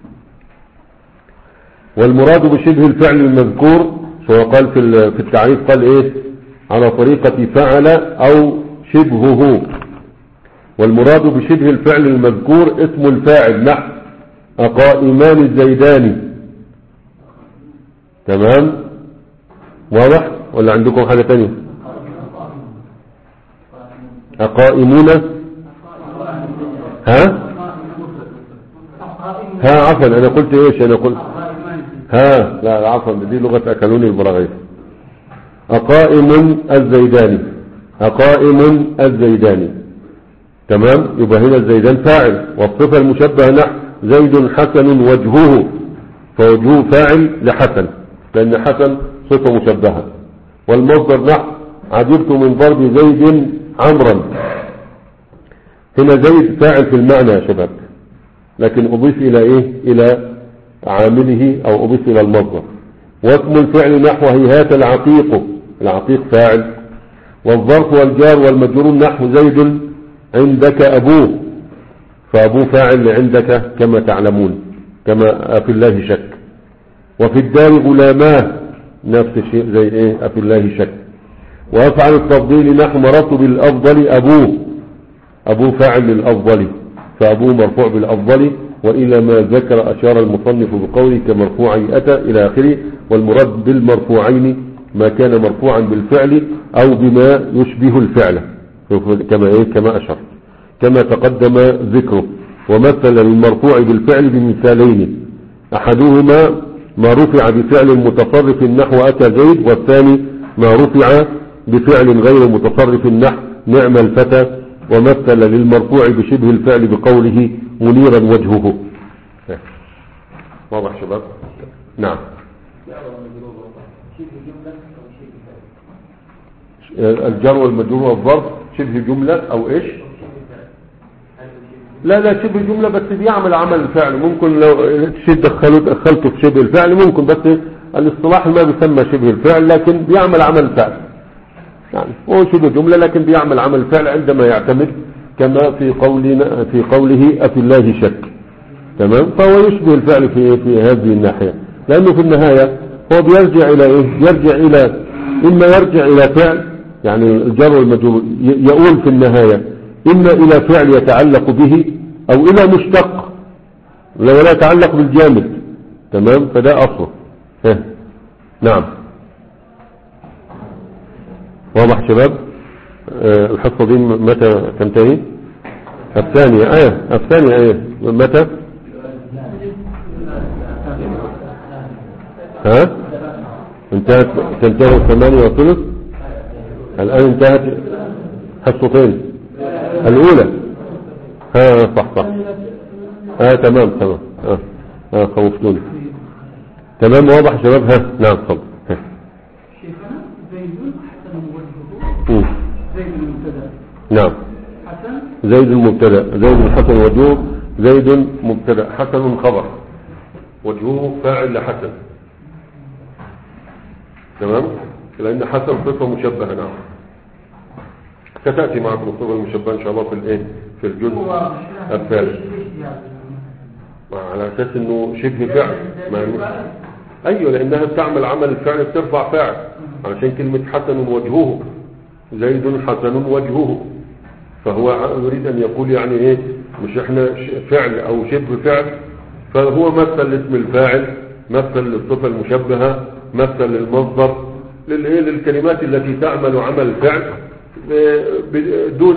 Speaker 1: والمراد بشبه الفعل المذكور، سواء قال في التعريف قال إيه على طريقة فعل أو شبهه. والمراد بشبه الفعل المذكور اسم الفاعل نحو أقائمان الزيدان. تمام. واضح ولا عندكم حاجة تانية؟ أقائمون ها ها عفوا أنا قلت إيش أنا قلت ها لا عفوا دي لغة أكلوني البراغيث. أقائم الزيدان، أقائم الزيدان. تمام. يبقى هنا الزيدان فاعل، والصفة المشبهة نحو زيد حسن وجهه، فوجهه فاعل لحسن لأن حسن صفة مشبهة. والمصدر نحو عجبت من ضرب زيد عمرا، هنا زيد فاعل في المعنى يا شباب، لكن أضيف إلى إيه إلى عامله أو أضيف إلى المصدر. واسم الفعل نحو هيهات العقيق، العقيق فاعل. والظرف والجار والمجرور نحو زيد عندك أبوه، فأبوه فاعل عندك كما تعلمون، كما أفي الله شك. وفي الدار غلاماه نفس الشيء زي إيه أفي الله شك. وأفعل التفضيل نحو مررت بالأفضل أبوه، أبوه فاعل للأفضل، فأبوه مرفوع بالأفضل. وإلى ما ذكر أشار المصنف بقوله كمرفوعي أتى إلى آخره. والمراد بالمرفوعين ما كان مرفوعا بالفعل أو بما يشبه الفعل كما إيه كما أشر كما تقدم ذكره. ومثل المرفوع بالفعل بمثالين، أحدهما ما رفع بفعل متصرف نحو أتى زيد، والثاني ما رفع بفعل غير متصرف نحو نعم الفتى. ومثل للمرفوع بشبه الفعل بقوله منيرا وجهه. واضح شباب؟ نعم. الجر والمجرور والظرف شبه جملة او ايش؟ لا لا شبه جملة بس بيعمل عمل الفعل. ممكن لو تشد دخلته في شبه الفعل ممكن، بس الاصطلاح ما بيسمى شبه الفعل لكن بيعمل عمل الفعل. يعني هو شبه جملة لكن بيعمل عمل الفعل عندما يعتمد كما في قولنا في قوله أفي الله شك. تمام. فهو يشبه الفعل في في هذه الناحية، لأنه في النهاية هو بيرجع إلى إيه؟ يرجع إلى إما يرجع إلى فعل، يعني الجر والمجرور يقول في النهاية إما إلى فعل يتعلق به أو إلى مشتق ولا يتعلق بالجامد. تمام. فده أصله ها. نعم واضح شباب. آه الحصة دي متى تنتهي؟ الثانية ايه الثانية ايه متى؟ ها انتهت تنتهي الثمانية وثلث. الان انتهت حصتين الاولى. ها صح صح. اه تمام تمام. اه اه خوفتوني. تمام واضح شباب. ها نعم تفضل.
Speaker 2: شيخنا زيد حسن وجهه زيد المبتدا.
Speaker 1: نعم
Speaker 2: حسن
Speaker 1: زيد المبتدا زيد الحسن وجهه زيد مبتدا حسن خبر وجهه فاعل لحسن. تمام لان حسن صفه مشبهه. نعم ستاتي معكم الصفه المشبهه ان شاء الله في الايه في الجزء الثالث على اساس انه شبه فعل. ما ايوه لانها بتعمل عمل الفعل بترفع فاعل علشان كلمه حسن وجهه زيد حسن وجهه. فهو يريد ان يقول يعني ايه مش احنا فعل او شبه فعل. فهو مثل لاسم الفاعل مثل للصفه المشبهه مثل للمصدر للايه للكلمات التي تعمل عمل الفعل دون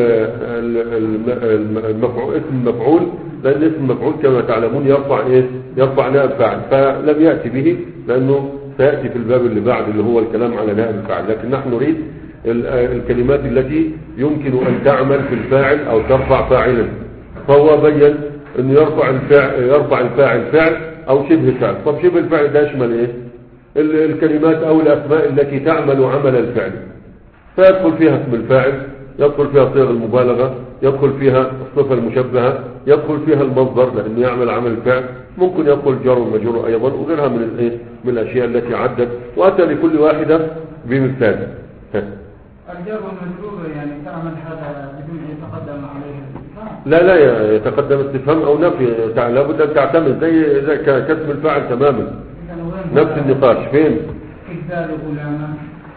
Speaker 1: المفعول اسم المفعول. لان اسم المفعول كما تعلمون يرفع ايه يرفع نائب فاعل فلم ياتي به لانه سياتي في الباب اللي بعد اللي هو الكلام على نائب الفاعل. لكن نحن نريد الكلمات التي يمكن ان تعمل في الفاعل او ترفع فاعلا. فهو بين انه يرفع الفاعل يرفع الفاعل فعل او شبه فعل. طب شبه الفعل ده يشمل ايه الكلمات او الاسماء التي تعمل عمل الفعل. فيدخل فيها اسم الفاعل يدخل فيها صيغ المبالغة يدخل فيها الصفة المشبهة يدخل فيها المصدر لأنه يعمل عمل الفعل. ممكن يدخل جر ومجرور أيضا وغيرها من الايه من الأشياء التي عدت وأتى لكل واحدة بمثال.
Speaker 2: الجر والمجرور يعني تعمل هذا بدون أن يتقدم عليه.
Speaker 1: لا لا يتقدم استفهام أو نفي لابد أن تعتمد زي زي كاسم الفاعل تماما. نفس النقاش فين؟
Speaker 2: في كتاب العلماء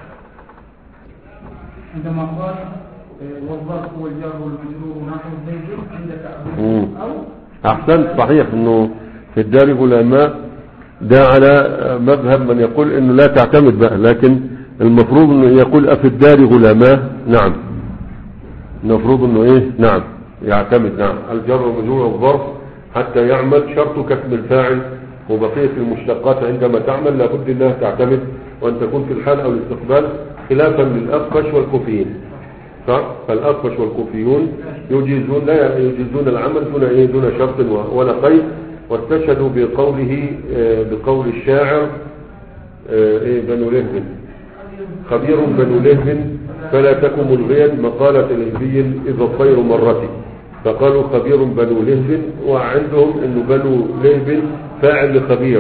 Speaker 2: عندما قال والظرف والجر والمجرور نحو زيد عندك أو
Speaker 1: أحسنت صحيح إنه في الدار غلاماء ده على مذهب من يقول إنه لا تعتمد بقى. لكن المفروض إنه يقول أفي الدار غلاماء. نعم المفروض إنه إيه نعم يعتمد. نعم الجر والمجرور والظرف حتى يعمل شرط كسب الفاعل وبقية المشتقات عندما تعمل لابد أنها تعتمد وأن تكون في الحال أو الاستقبال خلافا للأخفش والكوفيين. فالأخفش والكوفيون يجيزون لا يجيزون العمل دون ايه دون شرط ولا قيد. واستشهدوا بقوله بقول الشاعر ايه بنو لهب خبير بنو لهب فلا تكن ملغيا مقالة لهبي إذا الطير مرتي. فقالوا خبير بنو لهب وعندهم انه بنو لهب فاعل لخبير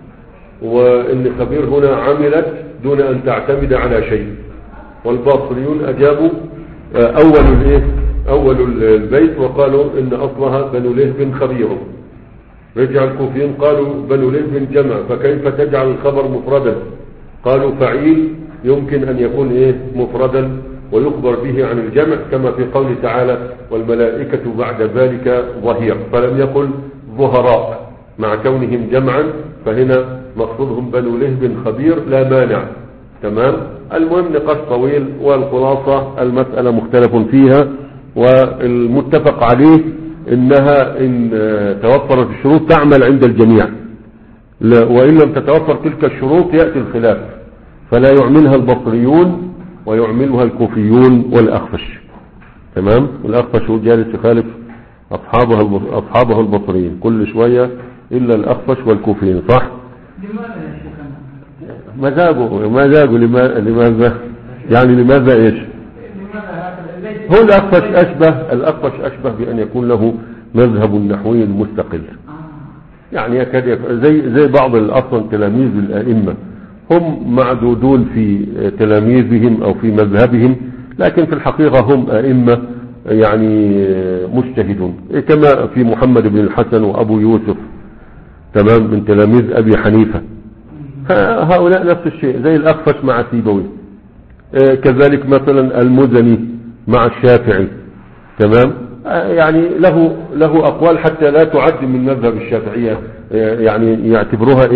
Speaker 1: وان خبير هنا عملت دون ان تعتمد على شيء. والباصريون اجابوا اول الايه اول البيت وقالوا ان اصلها بنو لهب خبير. رجع الكوفيين قالوا بنو لهب جمع فكيف تجعل الخبر مفردا؟ قالوا فعيل يمكن ان يكون ايه مفردا ويخبر به عن الجمع كما في قوله تعالى والملائكة بعد ذلك ظهير. فلم يقل ظهراء مع كونهم جمعا فهنا مقصودهم بنو لهب خبير لا مانع. تمام. المهم نقاش طويل والخلاصة المسألة مختلف فيها والمتفق عليه انها ان توفرت الشروط تعمل عند الجميع وان لم تتوفر تلك الشروط يأتي الخلاف فلا يعملها البصريون ويعملها الكوفيون والأخفش. تمام. والأخفش هو جالس يخالف أصحابه أصحابه البصريين كل شوية إلا الأخفش والكوفيين. صح.
Speaker 2: لماذا يا شيخنا؟
Speaker 1: مزاجه مزاجه لماذا يعني لماذا ايش؟ هو الأخفش أشبه الأخفش أشبه بأن يكون له مذهب نحوي مستقل. يعني يكاد زي زي بعض أصلا تلاميذ الأئمة هم معدودون في تلاميذهم أو في مذهبهم لكن في الحقيقة هم أئمة يعني مجتهدون كما في محمد بن الحسن وأبو يوسف. تمام. من تلاميذ أبي حنيفة. هؤلاء نفس الشيء زي الأخفش مع سيبوي. كذلك مثلا المزني مع الشافعي. تمام. يعني له له أقوال حتى لا تعد من مذهب الشافعية يعني يعتبروها إيه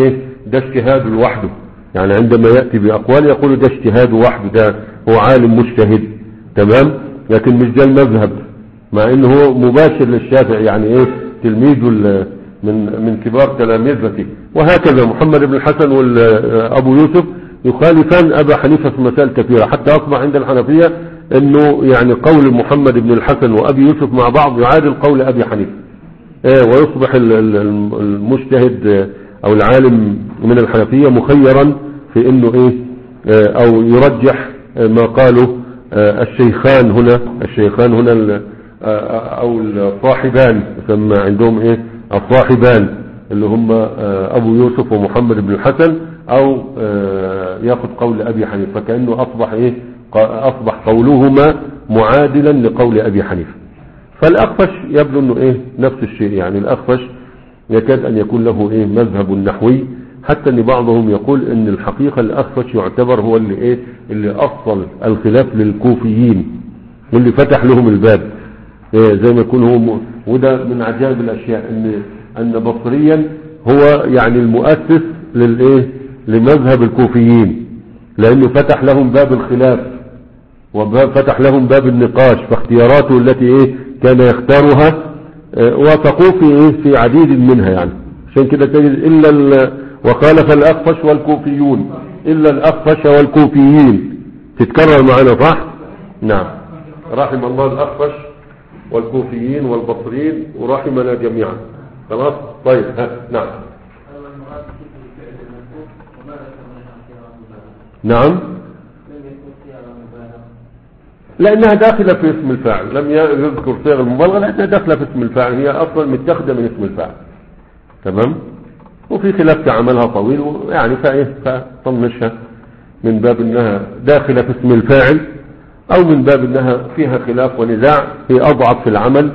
Speaker 1: ده اجتهاد لوحده، يعني عندما يأتي بأقوال يقول ده اجتهاد وحده، ده هو عالم مجتهد، تمام، لكن مش ده المذهب، مع انه هو مباشر للشافعي، يعني ايه تلميذه من من كبار تلاميذته. وهكذا محمد بن الحسن وابو يوسف يخالفان ابا حنيفه في مسائل كثيره، حتى اصبح عند الحنفيه انه يعني قول محمد بن الحسن وابي يوسف مع بعض يعادل قول ابي حنيفه، ايه، ويصبح المجتهد او العالم من الحنفيه مخيرا في انه ايه او يرجح ما قاله الشيخان هنا الشيخان هنا او الصاحبان، ثم عندهم ايه الصاحبان اللي هم ابو يوسف ومحمد بن الحسن، او ياخذ قول ابي حنيفه، فكأنه اصبح ايه اصبح قولهما معادلا لقول ابي حنيفه. فالاخفش يبدو انه ايه نفس الشيء، يعني الاخفش يكاد ان يكون له ايه مذهب نحوي، حتى ان بعضهم يقول ان الحقيقة الاخفش يعتبر هو اللي ايه اللي اصل الخلاف للكوفيين واللي فتح لهم الباب، إيه زي ما يكون هو م... وده من عجائب الاشياء ان ان بصريا هو يعني المؤسس للايه لمذهب الكوفيين، لانه فتح لهم باب الخلاف وفتح لهم باب النقاش، فاختياراته التي ايه كان يختارها إيه وافقوا في ايه في عديد منها، يعني عشان كده تجد الا وخالف الاخفش والكوفيون الا الاخفش والكوفيين، تتكرر معنا صح؟ نعم، رحم الله الاخفش والكوفيين والبصريين ورحمنا جميعا، خلاص. طيب ها نعم نعم لانها داخله في اسم الفاعل، لم يذكر صيغ المبالغه لانها داخله في اسم الفاعل، هي اصلا متاخده من اسم الفاعل، تمام. وفي خلاف عملها طويل يعني فايه فطنشها من باب انها داخله في اسم الفاعل او من باب انها فيها خلاف ونزاع، هي اضعف في العمل.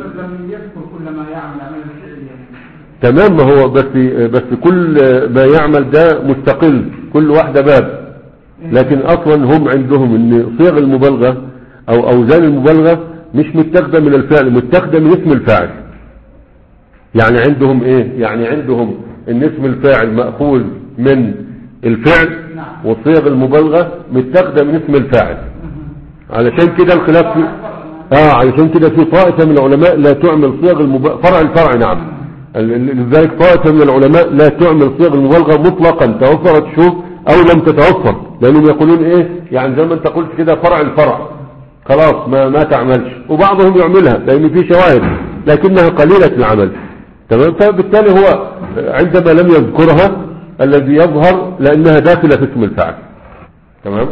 Speaker 1: تمام، ما هو بس بس كل ما يعمل ده مستقل، كل واحده باب، لكن اصلا هم عندهم ان صيغ المبالغه او اوزان المبالغه مش متاخده من الفعل، متاخده من اسم الفاعل. يعني عندهم ايه يعني عندهم ان اسم الفاعل مأخوذ من الفعل وصيغ المبالغه متاخده من اسم الفاعل، علشان كده الخلاف في اه علشان كده في طائفه من العلماء لا تعمل صيغ المبالغه فرع الفرع، نعم، لذلك طائفه من العلماء لا تعمل صيغ المبالغه مطلقا توفرت شوف او لم تتوفر، لانهم يقولون ايه يعني زي ما انت قلت كده فرع الفرع خلاص ما ما تعملش، وبعضهم يعملها لان في شواهد لكنها قليله العمل، تمام. فبالتالي هو عندما لم يذكرها الذي يظهر لانها داخله في اسم الفاعل، تمام.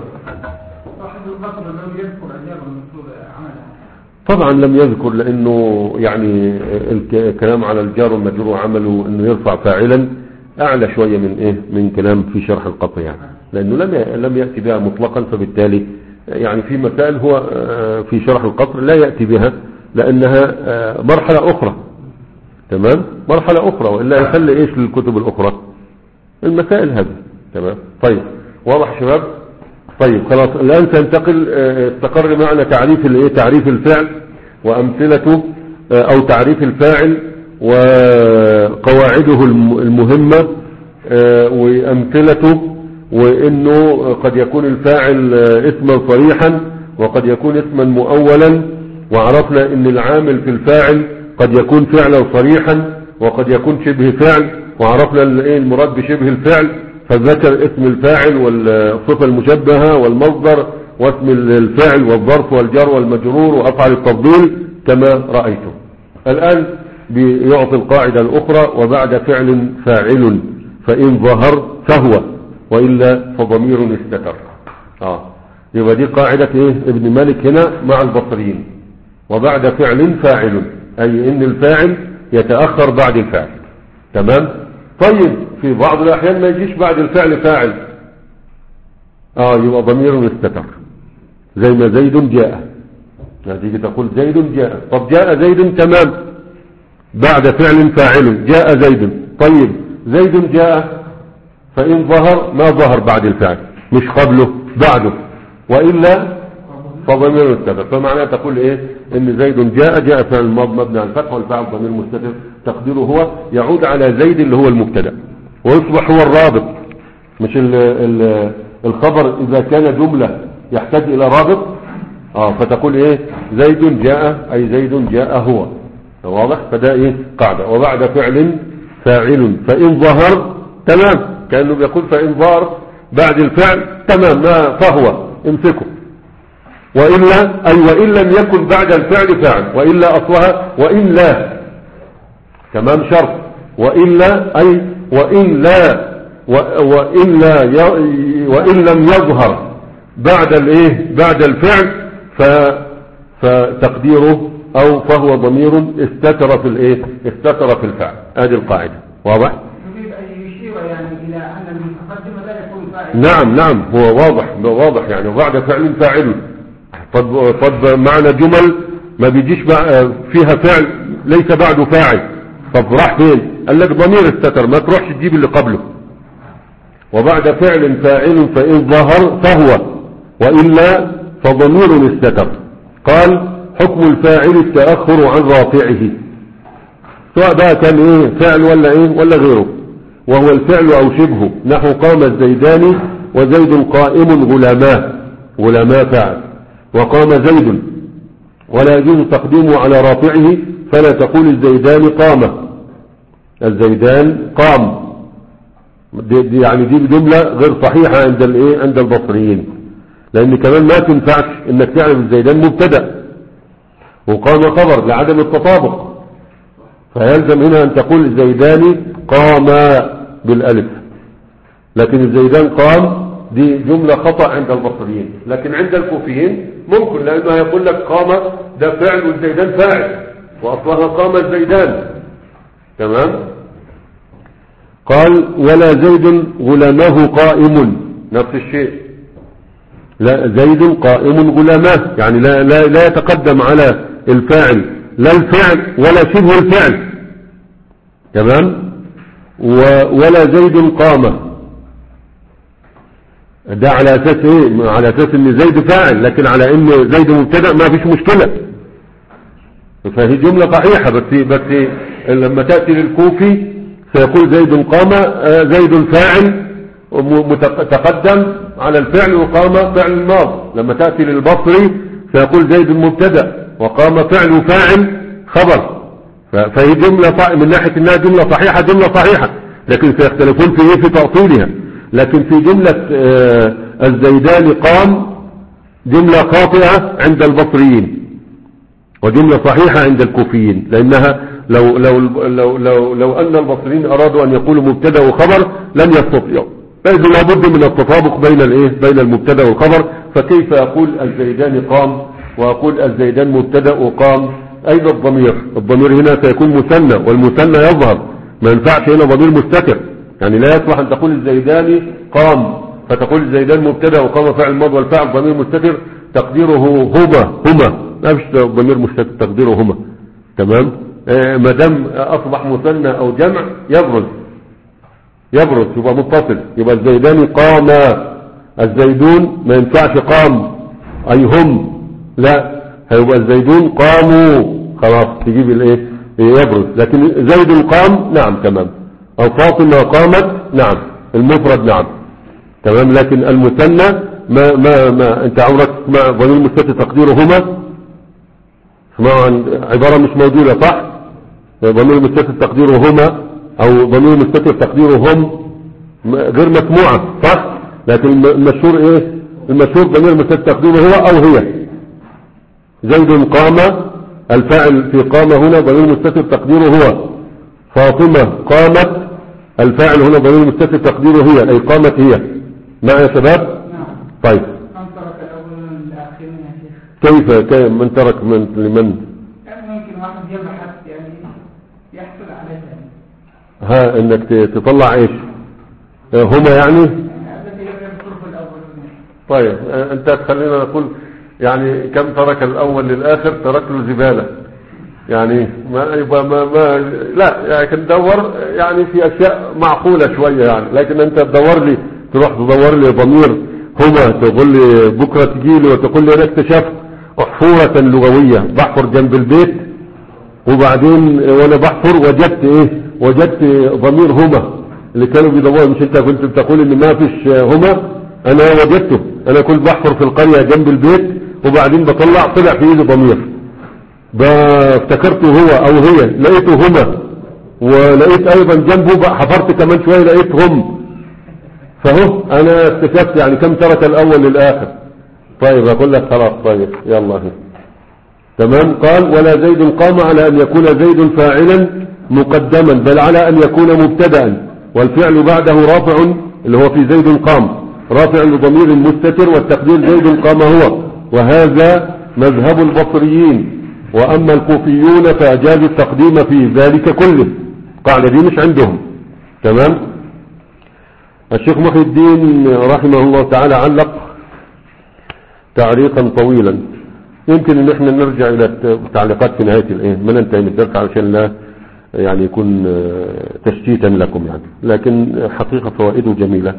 Speaker 1: طبعا لم يذكر لانه يعني الكلام على الجار والمجرور عمله انه يرفع فاعلا اعلى شويه من ايه من كلام في شرح القطع، يعني لانه لم لم ياتي بها مطلقا، فبالتالي يعني في مسائل هو في شرح القطر لا ياتي بها لانها مرحله اخرى، تمام، مرحله اخرى، والا يخلي ايش للكتب الاخرى المسائل هذه، تمام. طيب واضح شباب؟ طيب خلاص الان سننتقل، استقر معنا تعريف الايه تعريف الفعل وامثلته او تعريف الفاعل وقواعده المهمه وامثلته، وانه قد يكون الفاعل اسما صريحا وقد يكون اسما مؤولا، وعرفنا ان العامل في الفاعل قد يكون فعلا صريحا وقد يكون شبه فعل، وعرفنا ايه المراد بشبه الفعل، فذكر اسم الفاعل والصفة المشبهة والمصدر واسم الفعل والظرف والجر والمجرور وافعل التفضيل كما رأيتم. الآن بيعطي القاعدة الأخرى: وبعد فعل فاعل فإن ظهر فهو وإلا فضمير استتر. اه يبقى دي قاعدة ايه ابن مالك هنا مع البصريين، وبعد فعل فاعل أي إن الفاعل يتأخر بعد الفعل، تمام. طيب في بعض الأحيان ما يجيش بعد الفعل فاعل، اه يبقى ضمير استتر، زي ما زيد جاء، تيجي تقول زيد جاء، طب جاء زيد تمام، بعد فعل فاعل جاء زيد، طيب زيد جاء فإن ظهر ما ظهر بعد الفعل، مش قبله بعده، وإلا فضمير مستتر. فمعناه تقول ايه ان زيد جاء، جاء فعل الماضي مبني على الفتح والفاعل ضمير مستتر، تقديره هو يعود على زيد اللي هو المبتدا، ويصبح هو الرابط مش ال ال الخبر اذا كان جملة يحتاج الى رابط اه فتقول ايه زيد جاء اي زيد جاء هو واضح. فده ايه قاعدة. وبعد فعل فاعل فان ظهر تمام كأنه بيقول فان ظهر بعد الفعل تمام ما فهو امسكه. وإلا أي وإن لم يكن بعد الفعل فاعل وإلا أصلها وإلا تمام شرط وإلا أي وإلا وإلا وإن لم يظهر بعد الايه بعد الفعل ف فتقديره أو فهو ضمير استتر في الايه استتر في الفعل. هذه القاعدة واضح.
Speaker 2: يريد أن يشير يعني إلى أن المتقدم لا يكون فاعل.
Speaker 1: نعم نعم هو واضح واضح يعني وبعد فعل فاعل. طب طب معنى جمل ما بيجيش فيها فعل ليس بعده فاعل. طب راح فين؟ قال لك ضمير استتر ما تروحش تجيب اللي قبله. وبعد فعل فاعل فإن ظهر فهو وإلا فضمير استتر. قال حكم الفاعل التأخر عن رافعه سواء بقى كان ايه فعل ولا ايه ولا غيره. وهو الفعل او شبهه نحو قام الزيدان وزيد قائم غلاما غلاما فعل وقام زيد ولا يجوز تقديمه على رافعه فلا تقول الزيدان قام الزيدان قام دي دي يعني دي جملة غير صحيحة عند الايه عند البصريين لان كمان ما تنفعش انك تعرف الزيدان مبتدأ وقام خبر لعدم التطابق فيلزم هنا ان تقول الزيدان قام بالالف لكن الزيدان قام دي جملة خطأ عند البصريين. لكن عند الكوفيين ممكن لانه يقول لك قام ده فعل والزيدان فاعل واصلها قام الزيدان تمام. قال ولا زيد غلامه قائم نفس الشيء لا زيد قائم غلامه يعني لا, لا, لا يتقدم على الفاعل لا الفعل ولا شبه الفعل تمام. ولا زيد قام ده على اساس ايه على اساس ان زيد فاعل لكن على ان زيد مبتدأ ما فيش مشكلة فهي جملة صحيحة بس بس لما تأتي للكوفي سيقول زيد قام زيد فاعل متقدم على الفعل وقام فعل الماضي. لما تأتي للبصري سيقول زيد مبتدأ وقام فعل وفاعل خبر فهي جملة من ناحية انها جملة صحيحة جملة صحيحة لكن سيختلفون في ايه في تأصيلها. لكن في جملة الزيدان قام جملة خاطئة عند البصريين وجملة صحيحة عند الكوفيين لانها لو, لو, لو, لو, لو ان البصريين ارادوا ان يقولوا مبتدأ وخبر لن يستطيعوا فإذا لابد من التطابق بين الايه بين المبتدأ والخبر. فكيف اقول الزيدان قام واقول الزيدان مبتدأ وقام ايضا الضمير الضمير هنا سيكون مثنى والمثنى يظهر ما ينفعش هنا ضمير مستتر يعني لا يصلح ان تقول الزيدان قام فتقول الزيدان مبتدأ وقام فاعل الماضي والفاعل ضمير مستتر تقديره هما هما ما فيش ضمير مستتر تقديره هما تمام. آه ما دام اصبح مثنى او جمع يبرز يبرز يبقى متصل يبقى الزيدان قام الزيدون ما ينفعش قام اي هم لا هيبقى الزيدون قاموا خلاص تجيب الايه يبرز. لكن زيد قام نعم تمام او فاطمة قامت نعم المفرد نعم تمام. لكن المثنى ما ما ما انت عمرك ما ضمير مستتر تقديره هما اسمعوا عن عبارة مش موجودة صح ضمير مستتر تقديره هما او ضمير مستتر تقديره هم غير مسموعة صح. لكن المشهور ايه المشهور ضمير مستتر تقديره هو او هي. زيد قام الفاعل في قام هنا ضمير مستتر تقديره هو. فاطمة قامت الفاعل هنا ضمير مستتر تقديره هي اي قامت هي. معي يا شباب طيب
Speaker 2: من ترك الأول من الآخرين يا شيخ
Speaker 1: كيف كيف من ترك من لمن
Speaker 2: يعني ممكن واحد يبحث يعني يحصل عليه يعني.
Speaker 1: ها انك تطلع ايش هما يعني
Speaker 2: الذي يذكر في الأول.
Speaker 1: طيب انت تخلينا نقول يعني كم ترك الاول للاخر ترك له زبالة يعني ما يبقى ما, ما لا يعني ندور يعني في اشياء معقولة شوية يعني. لكن انت تدور لي تروح تدور لي ضمير هما تقول لي بكرة تجي لي وتقول لي انا اكتشفت احفورة لغوية بحفر جنب البيت وبعدين وانا بحفر وجدت ايه وجدت ضمير هما اللي كانوا بيدوروا، مش انت كنت بتقول ان ما فيش هما؟ انا وجدته، انا كنت بحفر في القرية جنب البيت وبعدين بطلع طلع في ايدي ضمير، افتكرته هو او هي، لقيته هما، ولقيت ايضا جنبه حفرت كمان شوية لقيت هم، فهو انا اكتشفت يعني كم ترك الاول للاخر. طيب اقول لك خلاص طيب يلا تمام. قال ولا زيد قام على ان يكون زيد فاعلا مقدما، بل على ان يكون مبتدا والفعل بعده رافع، اللي هو في زيد قام رافع لضمير مستتر، والتقدير زيد قام هو، وهذا مذهب البصريين. واما الكوفيون فاجاز التقديم في ذلك كله، قاعدة دي مش عندهم. تمام. الشيخ محي الدين رحمه الله تعالى علق تعليقا طويلا، يمكن ان احنا نرجع الى التعليقات في نهاية الايه ما ننتهي من الدرس علشان لا يعني يكون تشتيتا لكم يعني، لكن حقيقة فوائده جميلة.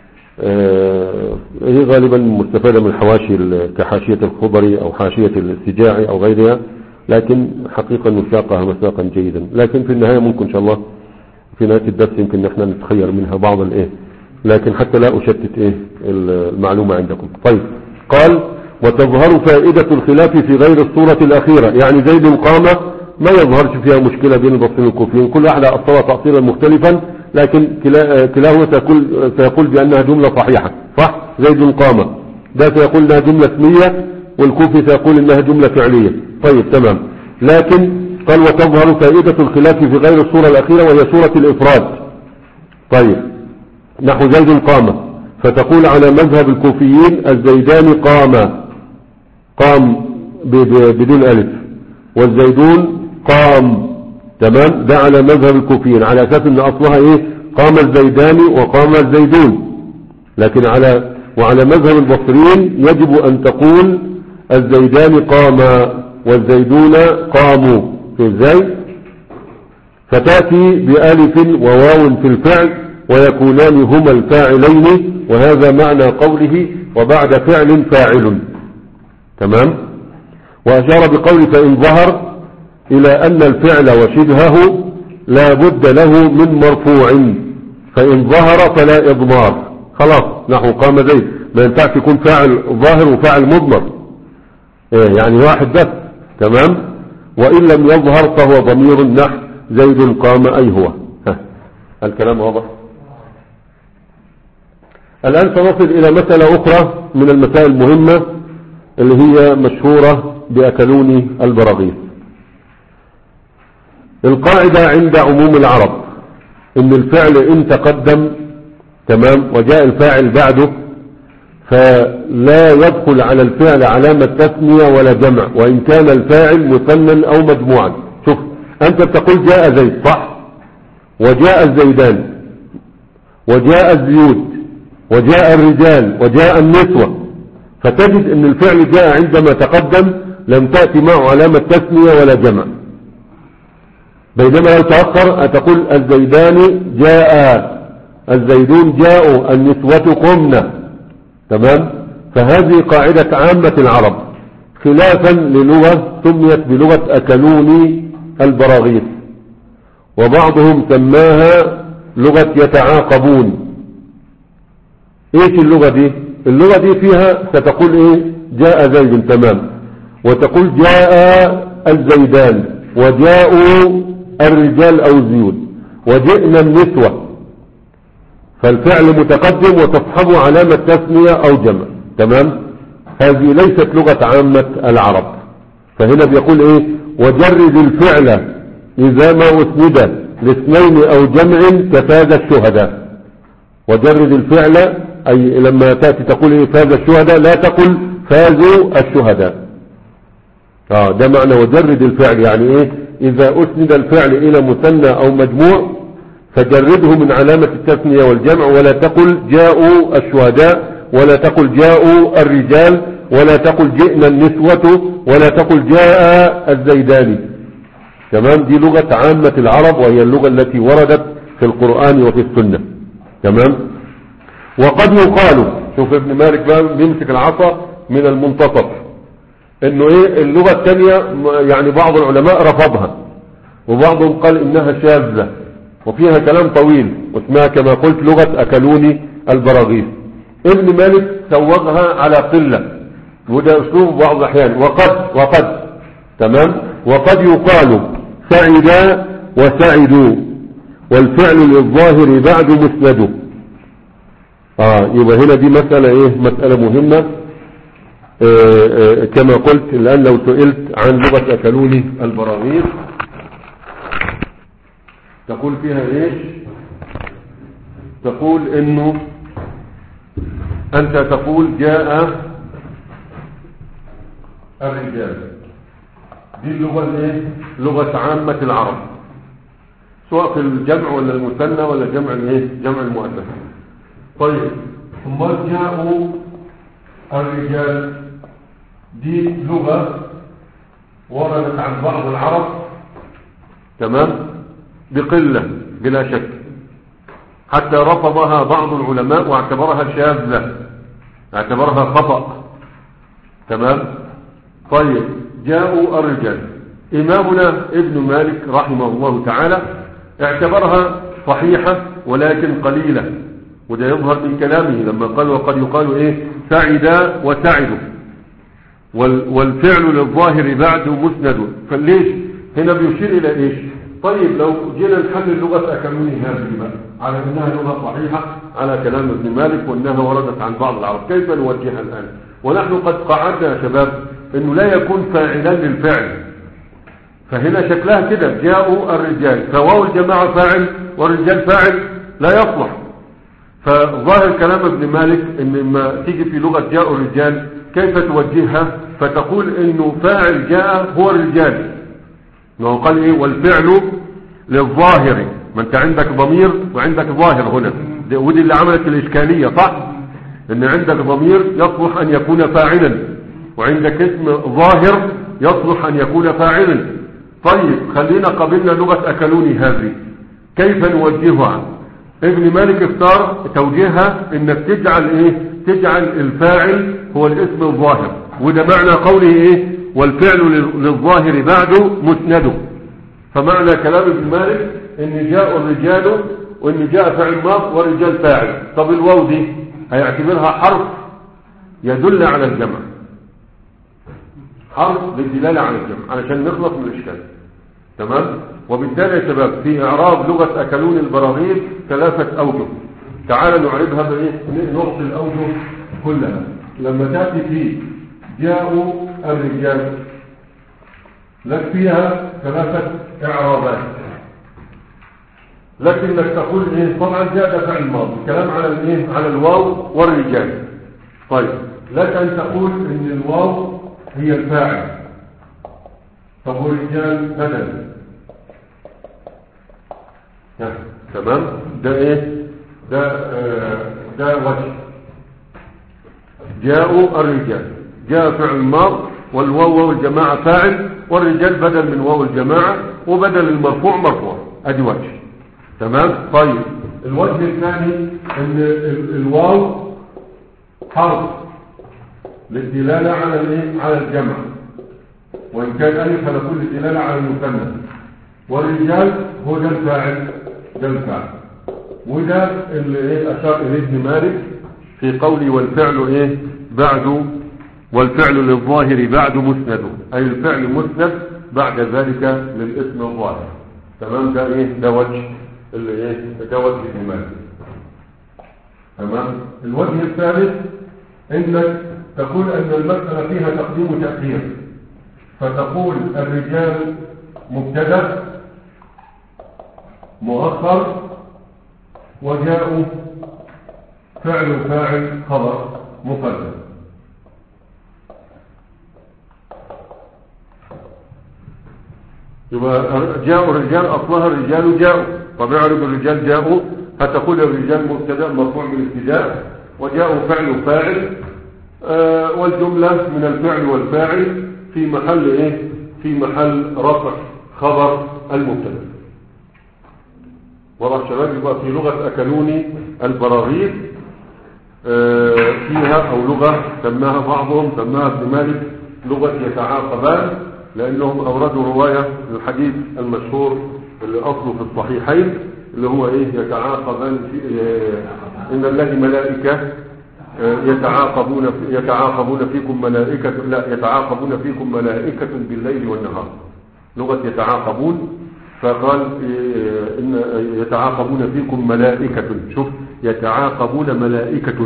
Speaker 1: هي غالبا مستفادة من الحواشي كحاشية الخضري او حاشية السجاعي او غيرها، لكن حقيقة مساقها مساقا جيدا. لكن في النهاية ممكن ان شاء الله في نهاية الدرس يمكن ان احنا نتخير منها بعض الايه، لكن حتى لا اشتت ايه المعلومة عندكم. طيب قال وتظهر فائدة الخلاف في غير الصورة الاخيرة، يعني زيد قام ما يظهرش فيها مشكلة بين البصريين والكوفيين، كل واحد اصلا تأصيلا مختلفا، لكن كلا كلاهما سيقول, سيقول بانها جملة صحيحة صح. زيد قام ده سيقول انها جملة اسمية، والكوفي سيقول انها جملة فعلية. طيب تمام. لكن قال وتظهر فائدة الخلاف في غير الصورة الاخيرة وهي صورة الافراد. طيب نحو زيد قام، فتقول على مذهب الكوفيين الزيدان قام، قام بدون الف، والزيدون قام. تمام. ده على مذهب الكوفيين على اساس ان اصلها ايه قام الزيدان وقام الزيدون، لكن على وعلى مذهب البصريين يجب ان تقول الزيدان قاما والزيدون قاموا. في ازاي؟ فتأتي بألف وواو في الفعل ويكونان هما الفاعلين، وهذا معنى قوله وبعد فعل فاعل. تمام. وأشار بقول فإن ظهر إلى أن الفعل وشبهه لا بد له من مرفوع، فإن ظهر فلا إضمار. خلاص نحو قام زيد ما ينفعش يكون فاعل ظاهر وفاعل مضمر، إيه يعني واحد بس. تمام. وإن لم يظهر فهو ضمير نحو زيد قام أي هو. ها. الكلام واضح. الآن سنصل إلى مسألة أخرى من المسائل المهمة اللي هي مشهورة بأكلوني البراغيث. القاعدة عند عموم العرب ان الفعل ان تقدم تمام وجاء الفاعل بعده فلا يدخل على الفعل علامة تثنية ولا جمع، وان كان الفاعل مثنى او مجموعا. شوف انت بتقول جاء زيد صح، وجاء الزيدان وجاء الزيود وجاء الرجال وجاء النسوة، فتجد ان الفعل جاء عندما تقدم لم تأتي معه علامة تثنية ولا جمع، بينما لو تأخر أتقول الزيدان جاء الزيدون جاءوا النسوة قمنا. تمام. فهذه قاعدة عامة العرب خلافا للغة سميت بلغة أكلوني البراغيث، وبعضهم سماها لغة يتعاقبون. ايش اللغة دي؟ اللغة دي فيها ستقول ايه جاء زيد تمام، وتقول جاء الزيدان وجاءوا الرجال او الزيود وجئنا النسوة، فالفعل متقدم وتصحبه علامة تثنية او جمع. تمام. هذه ليست لغة عامة العرب، فهنا بيقول ايه وجرد الفعل اذا ما اسند لاثنين او جمع كفاز الشهداء. وجرد الفعل اي لما تأتي تقول ايه فاز الشهداء لا تقل فازوا الشهداء. اه ده معنى وجرد الفعل، يعني ايه اذا اسند الفعل الى مثنى او مجموع فجرده من علامة التثنية والجمع، ولا تقل جاءوا الشهداء ولا تقل جاءوا الرجال ولا تقل جئنا النسوة ولا تقل جاء الزيدان. تمام. دي لغة عامة العرب وهي اللغة التي وردت في القرآن وفي السنة. تمام. وقد يقال، شوف ابن مالك بقى بيمسك العصا من المنتصف، انه ايه اللغة الثانية يعني بعض العلماء رفضها وبعضهم قال انها شاذة وفيها كلام طويل، واسمها كما قلت لغة أكلوني البراغيث. ابن مالك سوغها على قلة، وده أسلوب بعض الأحيان. وقد وقد تمام وقد يقال سعدا وسعدوا، والفعل للظاهر بعد مسنده. اه يبقى هنا دي مسألة ايه، مسألة مهمة. آه آه كما قلت الآن لو سئلت عن لغة أكلوني البراغيث تقول فيها ايش؟ تقول انه انت تقول جاء الرجال، دي اللغة الايه، لغة عامة العرب، سواء في الجمع ولا المثنى ولا جمع الايه، جمع المؤنث. طيب ثم جاءوا الرجال، دي لغة وردت عن بعض العرب تمام بقلة بلا شك، حتى رفضها بعض العلماء واعتبرها شاذة، اعتبرها خطأ. تمام. طيب جاءوا الرجال، إمامنا ابن مالك رحمه الله تعالى اعتبرها صحيحة ولكن قليلة، وده يظهر من كلامه لما قال وقد يقال ايه سعدا وسعدوا، والفعل للظاهر بعد مسند. فليش هنا بيشير الى ايش؟ طيب لو جينا نحلل اللغة أكلوني هذه بقى على انها لغة صحيحة على كلام ابن مالك وانها وردت عن بعض العرب، كيف نوجهها الان ونحن قد قعدنا يا شباب انه لا يكون فاعلا للفعل؟ فهنا شكلها كده جاءوا الرجال، فواو الجماعة فاعل والرجال فاعل لا يصلح. فظاهر كلام ابن مالك ان لما تيجي في لغة جاءوا الرجال كيف توجهها؟ فتقول انه فاعل جاء هو الرجال، انه قال ايه والفعل للظاهر، ما انت عندك ضمير وعندك ظاهر هنا، ودي اللي عملت الاشكالية صح؟ ان عندك ضمير يصلح ان يكون فاعلا، وعندك اسم ظاهر يصلح ان يكون فاعلا. طيب خلينا قبلنا لغة أكلوني هذه كيف نوجهها؟ ابن مالك اختار توجيهها انك تجعل ايه، تجعل الفاعل هو الاسم الظاهر، وده معنى قوله ايه والفعل للظاهر بعد مسنده. فمعنى كلام ابن مالك ان جاء الرجال وان جاء فاعل ماض والرجال فاعل. طب الواو دي هيعتبرها حرف يدل على الجمع، حرف للدلالة على الجمع علشان نخلص من الاشكال. تمام. وبالتالي يا شباب في اعراب لغة أكلون البراغيث ثلاثة اوجه، تعال نعربها بايه، نعطي الاوجه كلها. لما تأتي في جاءوا الرجال لك فيها ثلاثة اعرابات، لكنك تقول ايه طبعا جاء ده فعل ماضي، الكلام على الايه، على الواو والرجال. طيب لك ان تقول ان الواو هي الفاعل، طب والرجال بدل. تمام. ده ايه ده آه ده وجه جاءوا الرجال، جاء فعل ماض والواو والجماعة فاعل والرجال بدل من واو الجماعة وبدل المرفوع مرفوع، ادي وجه. تمام. طيب الوجه الثاني ان الواو حرف للدلالة على الايه، على الجمع، وان كان الف فلكل الدلالة على المثنى، والرجال هو ده الفاعل، ده الفاعل، وده اللي ايه اشار اليه ابن مالك في قولي والفعل ايه بعد، والفعل للظاهر بعد مسنده، اي الفعل مسند بعد ذلك للاسم الظاهر. تمام. ده ايه ده وجه اللي ايه ده وجه ابن مالك. تمام. الوجه الثالث انك تقول ان المسألة فيها تقديم وتأخير، فتقول الرجال مبتدأ مؤخر وجاءوا فعل فاعل خبر مقدم. يبقى جاءوا الرجال اصلها الرجال جاءوا، طب اعرف الرجال جاءوا هتقول الرجال مبتدأ مرفوع بالابتداء وجاءوا فعل فاعل، آه والجملة من الفعل والفاعل في محل ايه، في محل رفع خبر المبتدأ. واضح شباب؟ يبقى في لغة أكلوني البراغيث آه فيها او لغة سماها بعضهم سماها ابن مالك لغة يتعاقبان، لانهم اوردوا رواية الحديث المشهور اللي اصله في الصحيحين اللي هو ايه يتعاقبان في اه ان الله ملائكة اه يتعاقبون في يتعاقبون فيكم ملائكة لا يتعاقبون فيكم ملائكة بالليل والنهار، لغة يتعاقبون، فقال اه ان يتعاقبون فيكم ملائكة، شوف يتعاقبون ملائكة،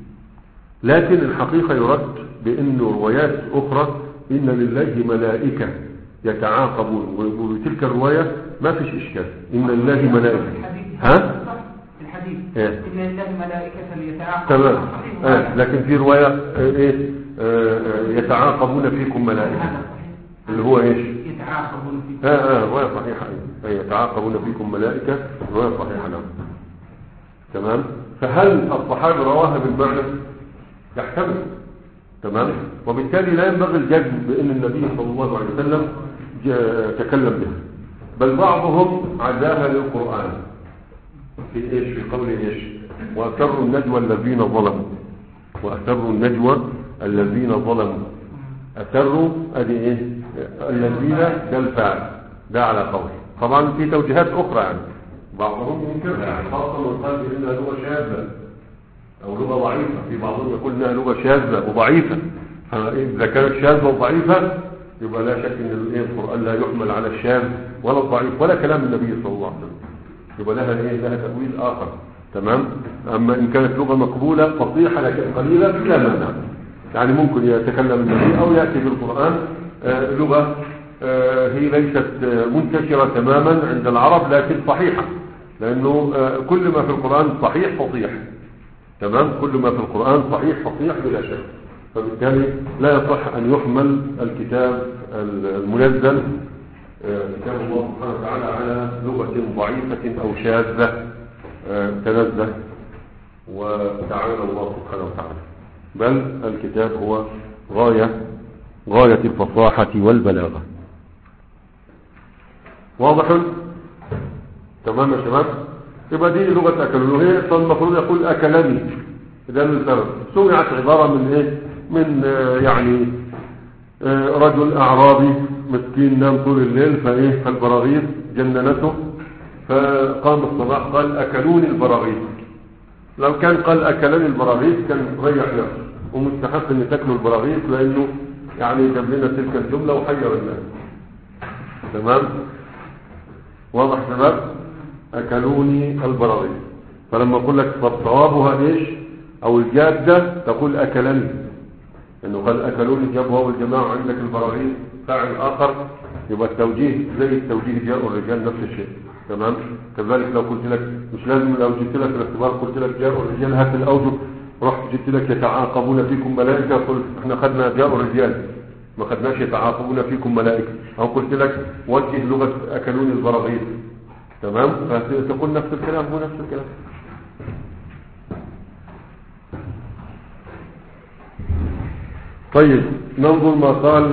Speaker 1: لكن الحقيقة يرد بأن روايات أخرى إن لله ملائكة يتعاقبون، وبتلك الرواية ما فيش إشكال إن لله ملائكة. ها؟
Speaker 2: الحديث
Speaker 1: إيه؟
Speaker 2: إن لله ملائكة يتعاقبون.
Speaker 1: تمام. آه. لكن في رواية آه إيه آه يتعاقبون فيكم ملائكة اللي هو إيش؟
Speaker 2: يتعاقبون فيكم.
Speaker 1: آه آه رواية صحيحة أي يتعاقبون فيكم ملائكة رواية صحيحة. نعم. تمام. فهل الصحابي رواها بالمعنى؟ يحتمل. تمام. وبالتالي لا ينبغي الجزم بأن النبي صلى الله عليه وسلم تكلم بها، بل بعضهم عزاها للقرآن في ايش في قول ايش وأسروا النجوى الذين ظلموا وأسروا النجوى الذين ظلموا أسروا ادي ايه الذين ده الفاعل ده على قول. طبعا في توجيهات اخرى يعني بعضهم ينكرها يعني خاصة من قال بانها لغة شاذة او لغة ضعيفة، في بعضهم يقول انها لغة شاذة وضعيفة، فاذا كانت شاذة وضعيفة يبقى لا شك ان القرآن لا يحمل على الشاذ ولا الضعيف ولا كلام النبي صلى الله عليه وسلم، يبقى لها ايه لها تأويل اخر. تمام. اما ان كانت لغة مقبولة فصيحة لكن قليلة لا مانع، يعني ممكن يتكلم النبي او يأتي بالقرآن آه لغة آه هي ليست آه منتشرة تماما عند العرب لكن صحيحة، لانه آه كل ما في القرآن صحيح فصيح. تمام. كل ما في القرآن صحيح فصيح بلا شك، فبالتالي لا يصح أن يحمل الكتاب المنزل كتاب الله سبحانه وتعالى على لغة ضعيفة أو شاذة تنزه وتعالى الله سبحانه وتعالى، بل الكتاب هو غاية غاية الفصاحة والبلاغة. واضح؟ تمام يا شباب. يبقى دي لغة أكلوا، هي فالمفروض يقول أكلني، ده السبب. سمعت عبارة من إيه؟ من آه يعني آه رجل أعرابي مسكين نام طول الليل فإيه فالبراغيث جننته، فقام الصباح قال أكلوني البراغيث. لو كان قال أكلني البراغيث كان ريح نفسه، ومستحق أن تاكلوا البراغيث لأنه يعني جاب لنا تلك الجملة وحير الناس. تمام. واضح شباب؟ أكلوني البراغيث. فلما أقول لك فالصوابها إيش أو الجادة تقول أكلني، إنه قال أكلوني جاب واو الجماعة عندك البراغيث فاعل آخر، يبقى التوجيه زي التوجيه جاء الرجال نفس الشيء. تمام. كذلك لو قلت لك مش لازم لو جبت لك الاختبار قلت لك جاء الرجال هات الأوجه، رحت جبت لك يتعاقبون فيكم ملائكة، قلت احنا خدنا جاء الرجال ما خدناش يتعاقبون فيكم ملائكة، أو قلت لك وجه لغة أكلوني البراغيث. تمام. فتقول نفس الكلام هو نفس الكلام. طيب ننظر ما قال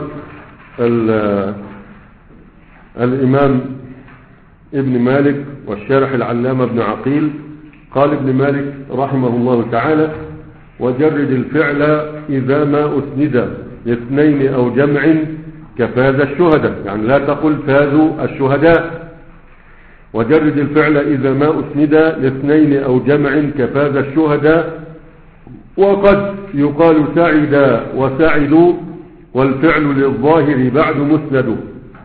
Speaker 1: الإمام ابن مالك والشارح العلامة ابن عقيل. قال ابن مالك رحمه الله تعالى وجرد الفعل إذا ما أسند لاثنين أو جمع كفاز الشهداء، يعني لا تقل فازوا الشهداء. وجرد الفعل إذا ما أسند لاثنين أو جمع كفاز الشهداء. وقد يقال سعد وسعدوا والفعل للظاهر بعد مسند.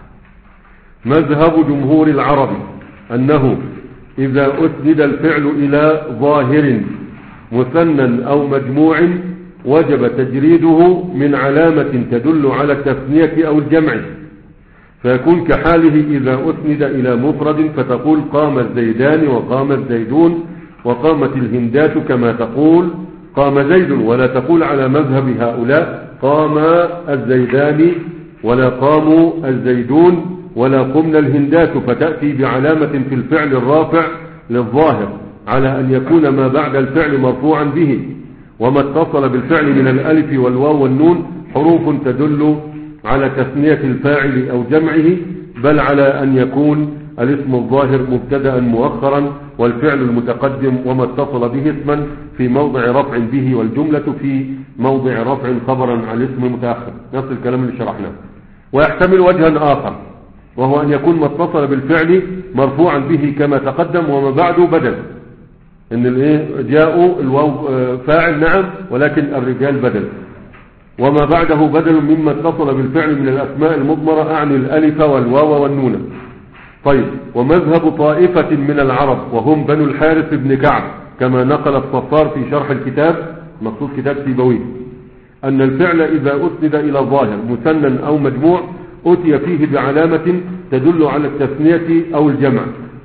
Speaker 1: مذهب جمهور العرب أنه إذا أسند الفعل إلى ظاهر مثنى أو مجموع وجب تجريده من علامة تدل على التثنية أو الجمع، فيكون كحاله إذا أسند إلى مفرد فتقول قام الزيدان وقام الزيدون وقامت الهندات كما تقول قام زيد، ولا تقول على مذهب هؤلاء قام الزيدان ولا قاموا الزيدون ولا قمنا الهندات، فتأتي بعلامة في الفعل الرافع للظاهر على أن يكون ما بعد الفعل مرفوعا به، وما اتصل بالفعل من الألف والواو والنون حروف تدل على تثنية الفاعل أو جمعه، بل على أن يكون الاسم الظاهر مبتدأ مؤخرا والفعل المتقدم وما اتصل به اسما في موضع رفع به والجملة في موضع رفع خبرا عن الاسم المتأخر. نفس الكلام اللي شرحناه. ويحتمل وجها آخر وهو أن يكون ما اتصل بالفعل مرفوعا به كما تقدم، وما بعده بدل. إن الإيه جاءوا الواو فاعل نعم، ولكن الرجال بدل، وما بعده بدل مما اتصل بالفعل من الأسماء المضمرة، أعني الألف والواو والنون. طيب، ومذهب طائفة من العرب وهم بنو الحارث بن كعب كما نقل الصفار في شرح الكتاب، مقصود كتاب سيبويه، أن الفعل إذا أسند إلى الظاهر مثنى أو مجموع أتي فيه بعلامة تدل على التثنية أو الجمع.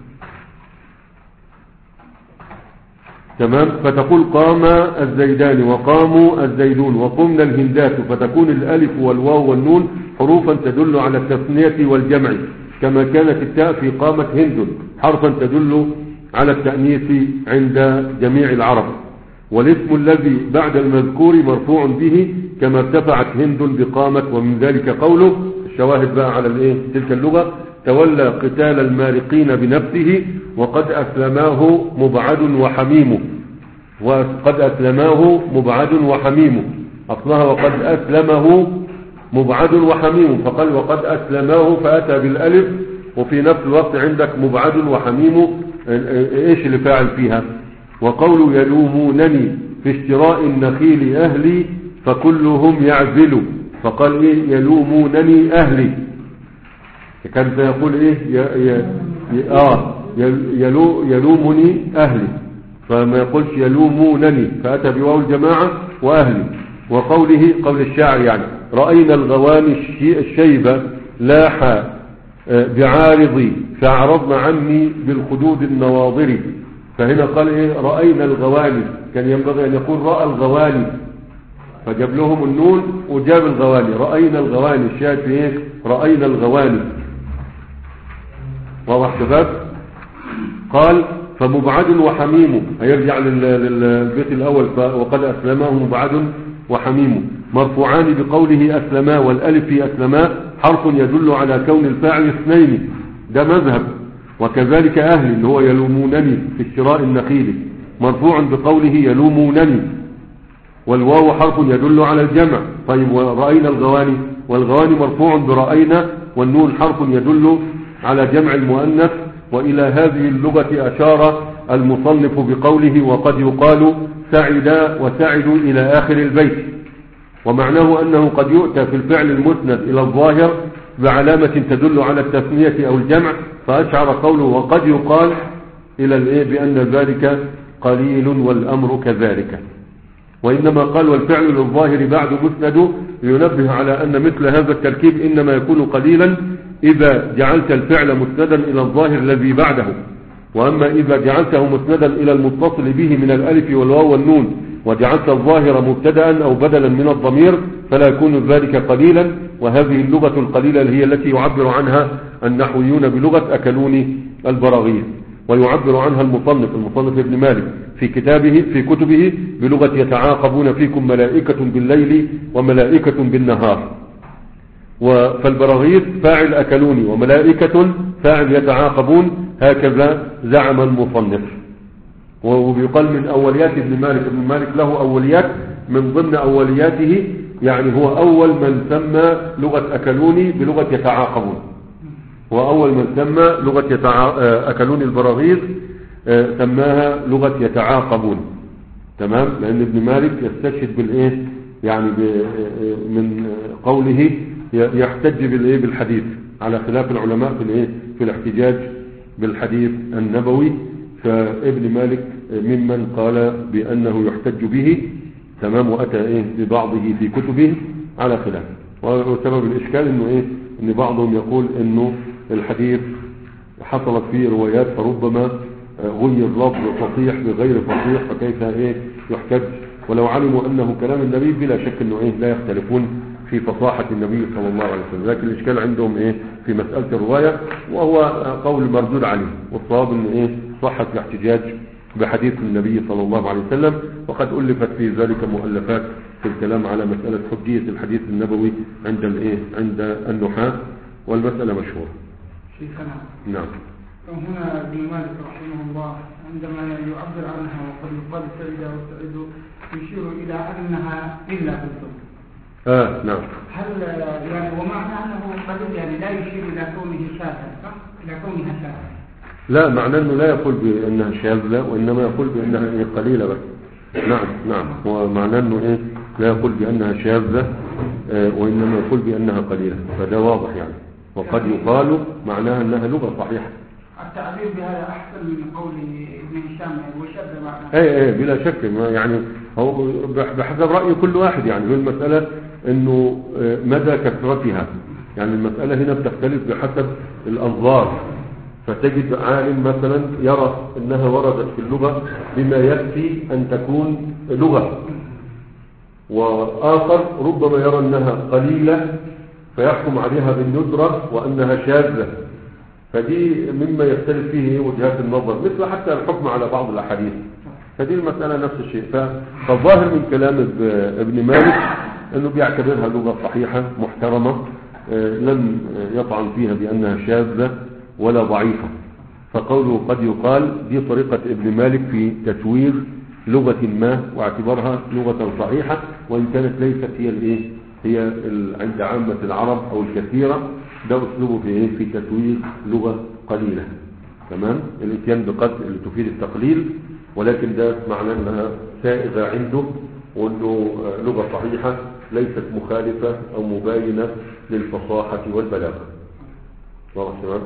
Speaker 1: تمام. فتقول قام الزيدان وقاموا الزيدون وقمنا الهندات، فتكون الألف والواو والنون حروفا تدل على التثنية والجمع، كما كانت التاء في قامت هند حرفا تدل على التأنيث عند جميع العرب. والاسم الذي بعد المذكور مرفوع به كما ارتفعت هند بقامت، ومن ذلك قوله الشواهد بقى على الايه تلك اللغة: تولى قتال المارقين بنفسه وقد أسلماه مبعد وحميم. وقد أسلماه مبعد وحميم، أصلها وقد أسلمه مبعد وحميم، فقال وقد أسلماه فأتى بالألف، وفي نفس الوقت عندك مبعد وحميم، ايش اللي فاعل فيها؟ وقول يلومونني في اشتراء النخيل أهلي فكلهم يعزل، فقال ايه يلومونني أهلي، كان سيقول ايه يا يا اه يلو يلومني أهلي، فما يقولش يلومونني، فأتى بواو الجماعة وأهلي. وقوله قول الشاعر يعني: رأينا الغواني الشيبة لاح بعارضي فأعرضنا عني بالخدود النواظر. فهنا قال ايه رأينا الغواني، كان ينبغي أن يقول رأى الغواني، فجاب لهم النون وجاب الغواني. رأينا الغواني، الشاهد في ايه رأينا الغواني. واضح شباب؟ قال فمبعد وحميم، هيرجع للبيت الأول: وقد أسلماه مبعد وحميم، مرفوعان بقوله أسلما، والألف في أسلما حرف يدل على كون الفاعل اثنين، ده مذهب. وكذلك أهلي اللي هو يلومونني في اشتراء النخيل مرفوع بقوله يلومونني، والواو حرف يدل على الجمع. طيب، ورأينا الغواني، والغواني مرفوع برأينا، والنون حرف يدل على جمع المؤنث. وإلى هذه اللغة أشار المصنف بقوله: وقد يقال سعد وسعد إلى آخر البيت. ومعناه أنه قد يؤتى في الفعل المسند إلى الظاهر بعلامة تدل على التثنية أو الجمع، فأشعر قوله وقد يقال إلى الإيه بأن ذلك قليل والأمر كذلك. وإنما قال والفعل للظاهر بعد مسند لينبه على أن مثل هذا التركيب إنما يكون قليلا إذا جعلت الفعل مسندا إلى الظاهر الذي بعده. وأما إذا جعلته مسندا إلى المتصل به من الألف والواو والنون وجعلت الظاهر مبتدأ أو بدلا من الضمير فلا يكون ذلك قليلا. وهذه اللغة القليلة هي التي يعبر عنها النحويون بلغة أكلوني البراغيث، ويعبر عنها المصنف المصنف ابن مالك في كتابه في كتبه بلغة يتعاقبون فيكم ملائكة بالليل وملائكة بالنهار. فالبراغيث فاعل أكلوني، وملائكة فاعل يتعاقبون، هكذا زعم المصنف. وبيقال من أوليات ابن مالك، ابن مالك له أوليات، من ضمن أولياته يعني هو أول من سمى لغة أكلوني بلغة يتعاقبون، هو أول من سمى لغة يتع... أكلوني البراغيث سماها لغة يتعاقبون. تمام، لأن ابن مالك يستشهد بالإيه يعني ب... من قوله يحتج بالإيه بالحديث، على خلاف العلماء في الإيه في الاحتجاج بالحديث النبوي. فابن مالك ممن قال بأنه يحتج به. تمام، وأتى إيه ببعضه في كتبه على خلاف. وسبب الإشكال إنه إيه إن بعضهم يقول إنه الحديث حصلت فيه روايات فربما غير لفظ فصيح بغير فصيح، فكيف إيه يحتج؟ ولو علموا أنه كلام النبي بلا شك إنه إيه لا يختلفون في فصاحة النبي صلى الله عليه وسلم. لكن الإشكال عندهم إيه في مسألة الرواية، وهو قول مردود عليه، والصواب إنه إيه صحة الاحتجاج بحديث النبي صلى الله عليه وسلم. وقد ألفت في ذلك مؤلفات في الكلام على مسألة حجية الحديث النبوي عند الإيه عند النحاة، والمسألة مشهورة.
Speaker 2: شيخنا
Speaker 1: نعم.
Speaker 2: هنا ابن مالك رحمه الله عندما يعبر عنها وقد يقال سعيدة وسعيد يشير إلى أنها إلا بالضبط،
Speaker 1: آه نعم.
Speaker 2: هل يعني ومعنى أنه قليل يعني لا يشير إلى كونه شاذا صح؟ إلى كونها شاذة.
Speaker 1: لا، معناه أنه لا يقول بأنها شاذة، وإنما يقول بأنها إيه قليلة بس. نعم نعم، ومعناه أنه إيه لا يقول بأنها شاذة، آه وإنما يقول بأنها قليلة، فده واضح يعني. وقد يقال معناها أنها لغة صحيحة.
Speaker 2: التعبير بهذا أحسن من قول ابن هشام وشذ معناه.
Speaker 1: اي اي بلا شك، يعني هو بحسب رأي كل واحد يعني. هي المسألة انه مدى كثرتها، يعني المسألة هنا بتختلف بحسب الأنظار. فتجد عالم مثلا يرى انها وردت في اللغة بما يكفي ان تكون لغة، واخر ربما يرى انها قليلة فيحكم عليها بالندرة وانها شاذة. فدي مما يختلف فيه وجهات النظر، مثل حتى الحكم على بعض الأحاديث. فدي المسألة نفس الشيء. فالظاهر من كلام ابن مالك أنه بيعتبرها لغة صحيحة محترمة، لم يطعن فيها بأنها شاذة ولا ضعيفة. فقوله قد يقال دي طريقة ابن مالك في تسوير لغة ما واعتبارها لغة صحيحة، وإن كانت ليست هي الايه هي عند عامة العرب أو الكثيرة. ده أسلوبه في إيه؟ في تسوير لغة قليلة. تمام. الاتيان بقد اللي تفيد التقليل، ولكن ده معناه أنها سائغة عنده، وأنه لغة صحيحة ليست مخالفة أو مباينة للفصاحة والبلاغة. واضح تمام.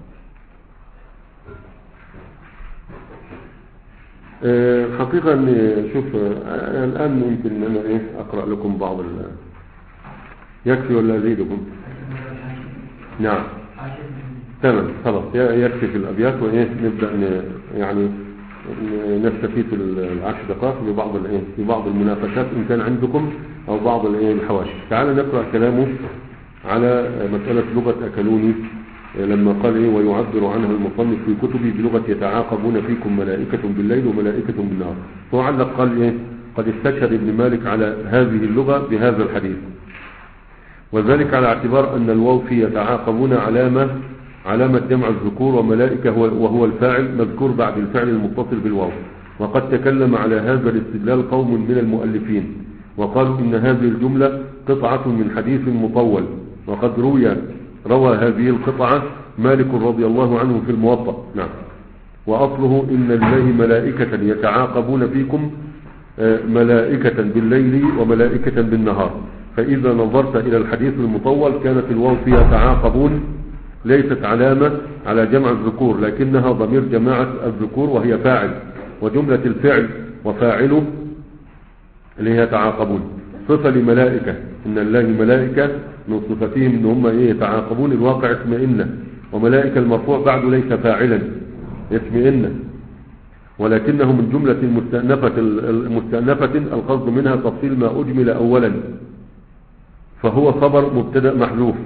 Speaker 1: حقيقة أني شوف الآن ممكن أن أنا إيه أقرأ لكم بعض ال يكفي ولا أزيدكم؟ نعم تمام خلاص يكفي في الأبيات، وإيه نبدأ يعني نستفيد العشر دقائق ببعض الإيه في بعض المناقشات إن كان عندكم أو بعض الإيه الحواشي. تعال نقرأ كلامه على مسألة لغة أكلوني لما قال إيه ويعبر عنها المصنف في كتبه بلغة يتعاقبون فيكم ملائكة بالليل وملائكة بالنهار. هو علق قال إيه قد استشهد ابن مالك على هذه اللغة بهذا الحديث، وذلك على اعتبار أن الواو في يتعاقبون علامة علامة جمع الذكور، وملائكة وهو الفاعل مذكور بعد الفعل المتصل بالواو. وقد تكلم على هذا الاستدلال قوم من المؤلفين وقالوا إن هذه الجملة قطعة من حديث مطول، وقد روي روى هذه القطعة مالك رضي الله عنه في الموطأ. نعم. وأصله إن لله ملائكة يتعاقبون فيكم ملائكة بالليل وملائكة بالنهار. فإذا نظرت إلى الحديث المطول كانت الواو فيها تعاقبون ليست علامة على جمع الذكور، لكنها ضمير جماعة الذكور وهي فاعل، وجملة الفعل وفاعله اللي هي تعاقبون صفة لملائكة. إن الله ملائكة من صفتهم إن هم إيه يتعاقبون الواقع اسمئن، وملائكة المرفوع بعد ليس فاعلا اسمئن، ولكنه من جملة المستأنفة المستأنفة القصد منها تفصيل ما أجمل أولا، فهو خبر مبتدأ محذوف.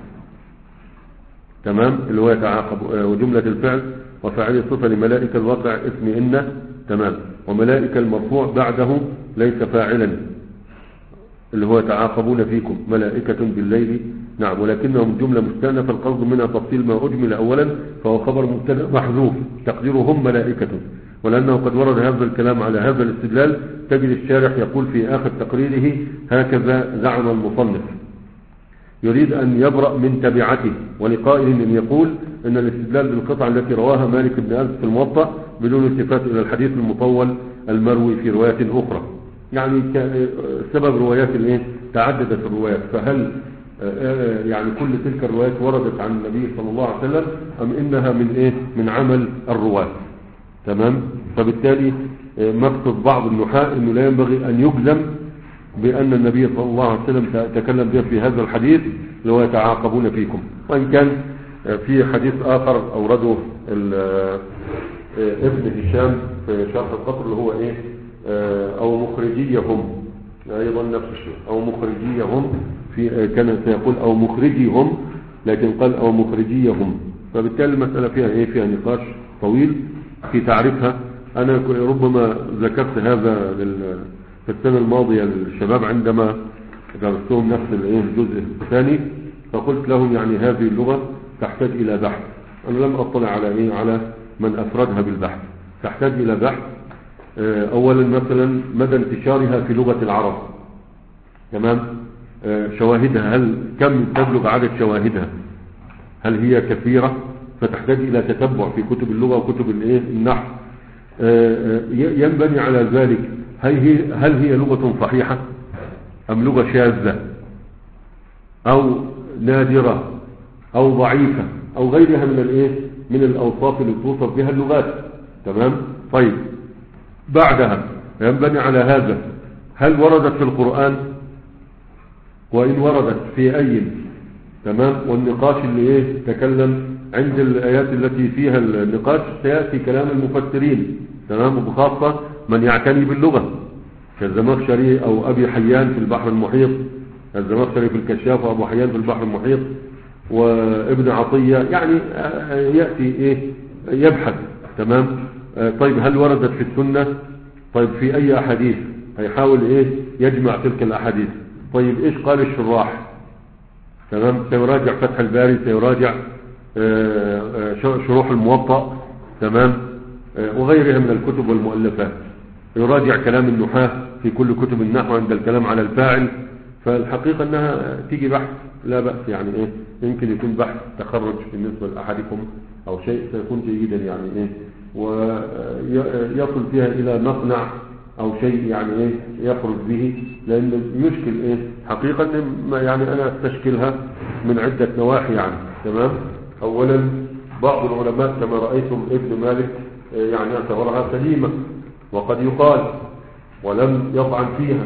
Speaker 1: تمام. اللي هو يتعاقب، وجملة الفعل وفاعل صفة لملائكة الواقع اسم إن. تمام. وملائكة المرفوع بعده ليس فاعلا اللي هو يتعاقبون فيكم ملائكة بالليل. نعم. ولكنهم جملة مستأنفة القصد منها تفصيل ما أجمل أولا، فهو خبر مبتدأ محذوف تقديره هم ملائكة. ولأنه قد ورد هذا الكلام على هذا الاستدلال تجد الشارح يقول في آخر تقريره هكذا زعم المصنف، يريد أن يبرأ من تبعته، ولقائل من يقول أن الاستدلال بالقطعة التي رواها مالك بن أنس في الموطأ بدون التفات إلى الحديث المطول المروي في روايات أخرى. يعني سبب روايات الايه تعددت الروايات، فهل يعني كل تلك الروايات وردت عن النبي صلى الله عليه وسلم أم إنها من إيه من عمل الرواة. تمام. فبالتالي مقصد بعض النحاة أنه لا ينبغي أن يجزم بأن النبي صلى الله عليه وسلم تكلم به في هذا الحديث اللي هو يتعاقبون فيكم، وإن كان في حديث آخر أورده ابن هشام في شرح القطر اللي هو إيه أو مخرجيهم، أيضا نفس الشيء أو مخرجيهم، في كان سيقول أو مخرجيهم لكن قال أو مخرجيهم. فبالتالي المسألة فيها إيه فيها نقاش طويل في تعريفها. أنا ربما ذكرت هذا في السنة الماضية للشباب عندما درستهم نفس الجزء الثاني، فقلت لهم يعني هذه اللغة تحتاج إلى بحث. أنا لم أطلع على إيه على من أفردها بالبحث. تحتاج إلى بحث أولا مثلا مدى انتشارها في لغة العرب. تمام. شواهدها، هل كم تبلغ عدد شواهدها، هل هي كثيرة فتحتاج إلى تتبع في كتب اللغة وكتب الايه النحو. ينبني على ذلك هل هي, هل هي لغة صحيحة أم لغة شاذة أو نادرة أو ضعيفة أو غيرها من الايه من الأوصاف اللي توصف بها اللغات. تمام. طيب بعدها ينبني على هذا هل وردت في القرآن، وإن وردت في أي. تمام. والنقاش اللي ايه تكلم عند الآيات التي فيها النقاش سيأتي كلام المفسرين. تمام. وبخاصة من يعتني باللغة كالزمخشري أو أبي حيان في البحر المحيط، الزمخشري في الكشاف وأبو حيان في البحر المحيط وابن عطية، يعني يأتي ايه يبحث. تمام. طيب هل وردت في السنة، طيب في أي أحاديث، هيحاول ايه يجمع تلك الأحاديث. طيب ايش قال الشراح. تمام. سيراجع فتح الباري، سيراجع شروح الموطأ. تمام. وغيرها من الكتب والمؤلفات، يراجع كلام النحاة في كل كتب النحو عند الكلام على الفاعل. فالحقيقة انها تيجي بحث لا بأس، يعني ايه يمكن يكون بحث تخرج بالنسبة لأحدكم او شيء سيكون جيدا، يعني ايه ويصل فيها الى مقنع او شيء يعني ايه يخرج به. لان يشكل ايه حقيقة يعني انا استشكلها من عدة نواحي يعني. تمام. اولا بعض العلماء كما رأيتم ابن مالك يعني اعتبرها سليمة، وقد يقال ولم يطعن فيها.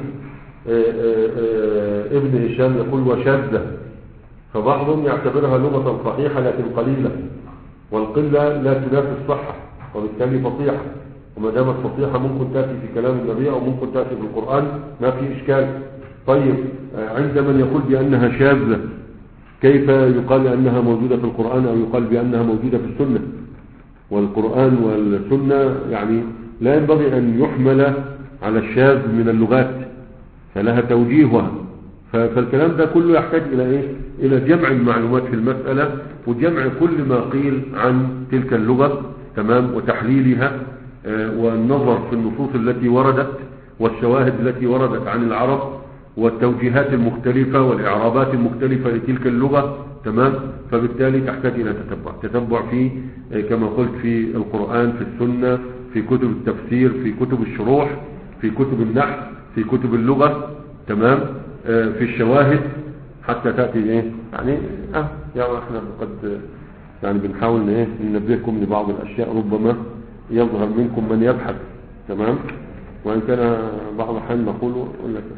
Speaker 1: ابن هشام يقول وشاذة، فبعضهم يعتبرها لغة صحيحة لكن قليلة، والقلة لا تنافي الصحة وبالتالي فصيحة، وما دامت فصيحة ممكن تأتي في كلام النبي أو ممكن تأتي في القرآن ما في إشكال. طيب عند من يقول بأنها شاذة كيف يقال أنها موجودة في القرآن أو يقال بأنها موجودة في السنة؟ والقرآن والسنة يعني لا ينبغي أن يحمل على الشاذ من اللغات، فلها توجيهها. فالكلام ده كله يحتاج إلى إيه؟ إلى جمع المعلومات في المسألة وجمع كل ما قيل عن تلك اللغة. تمام. وتحليلها والنظر في النصوص التي وردت والشواهد التي وردت عن العرب والتوجيهات المختلفة والإعرابات المختلفة لتلك اللغة. تمام. فبالتالي تحتاج إلى تتبع تتبع في كما قلت في القرآن، في السنة، في كتب التفسير، في كتب الشروح، في كتب النحو، في كتب اللغة. تمام. في الشواهد حتى تأتي ايه يعني اه يعني احنا قد يعني بنحاول ايه ننبهكم لبعض الاشياء ربما يظهر منكم من يبحث. تمام. وان كان بعض الحين نقول يقول لك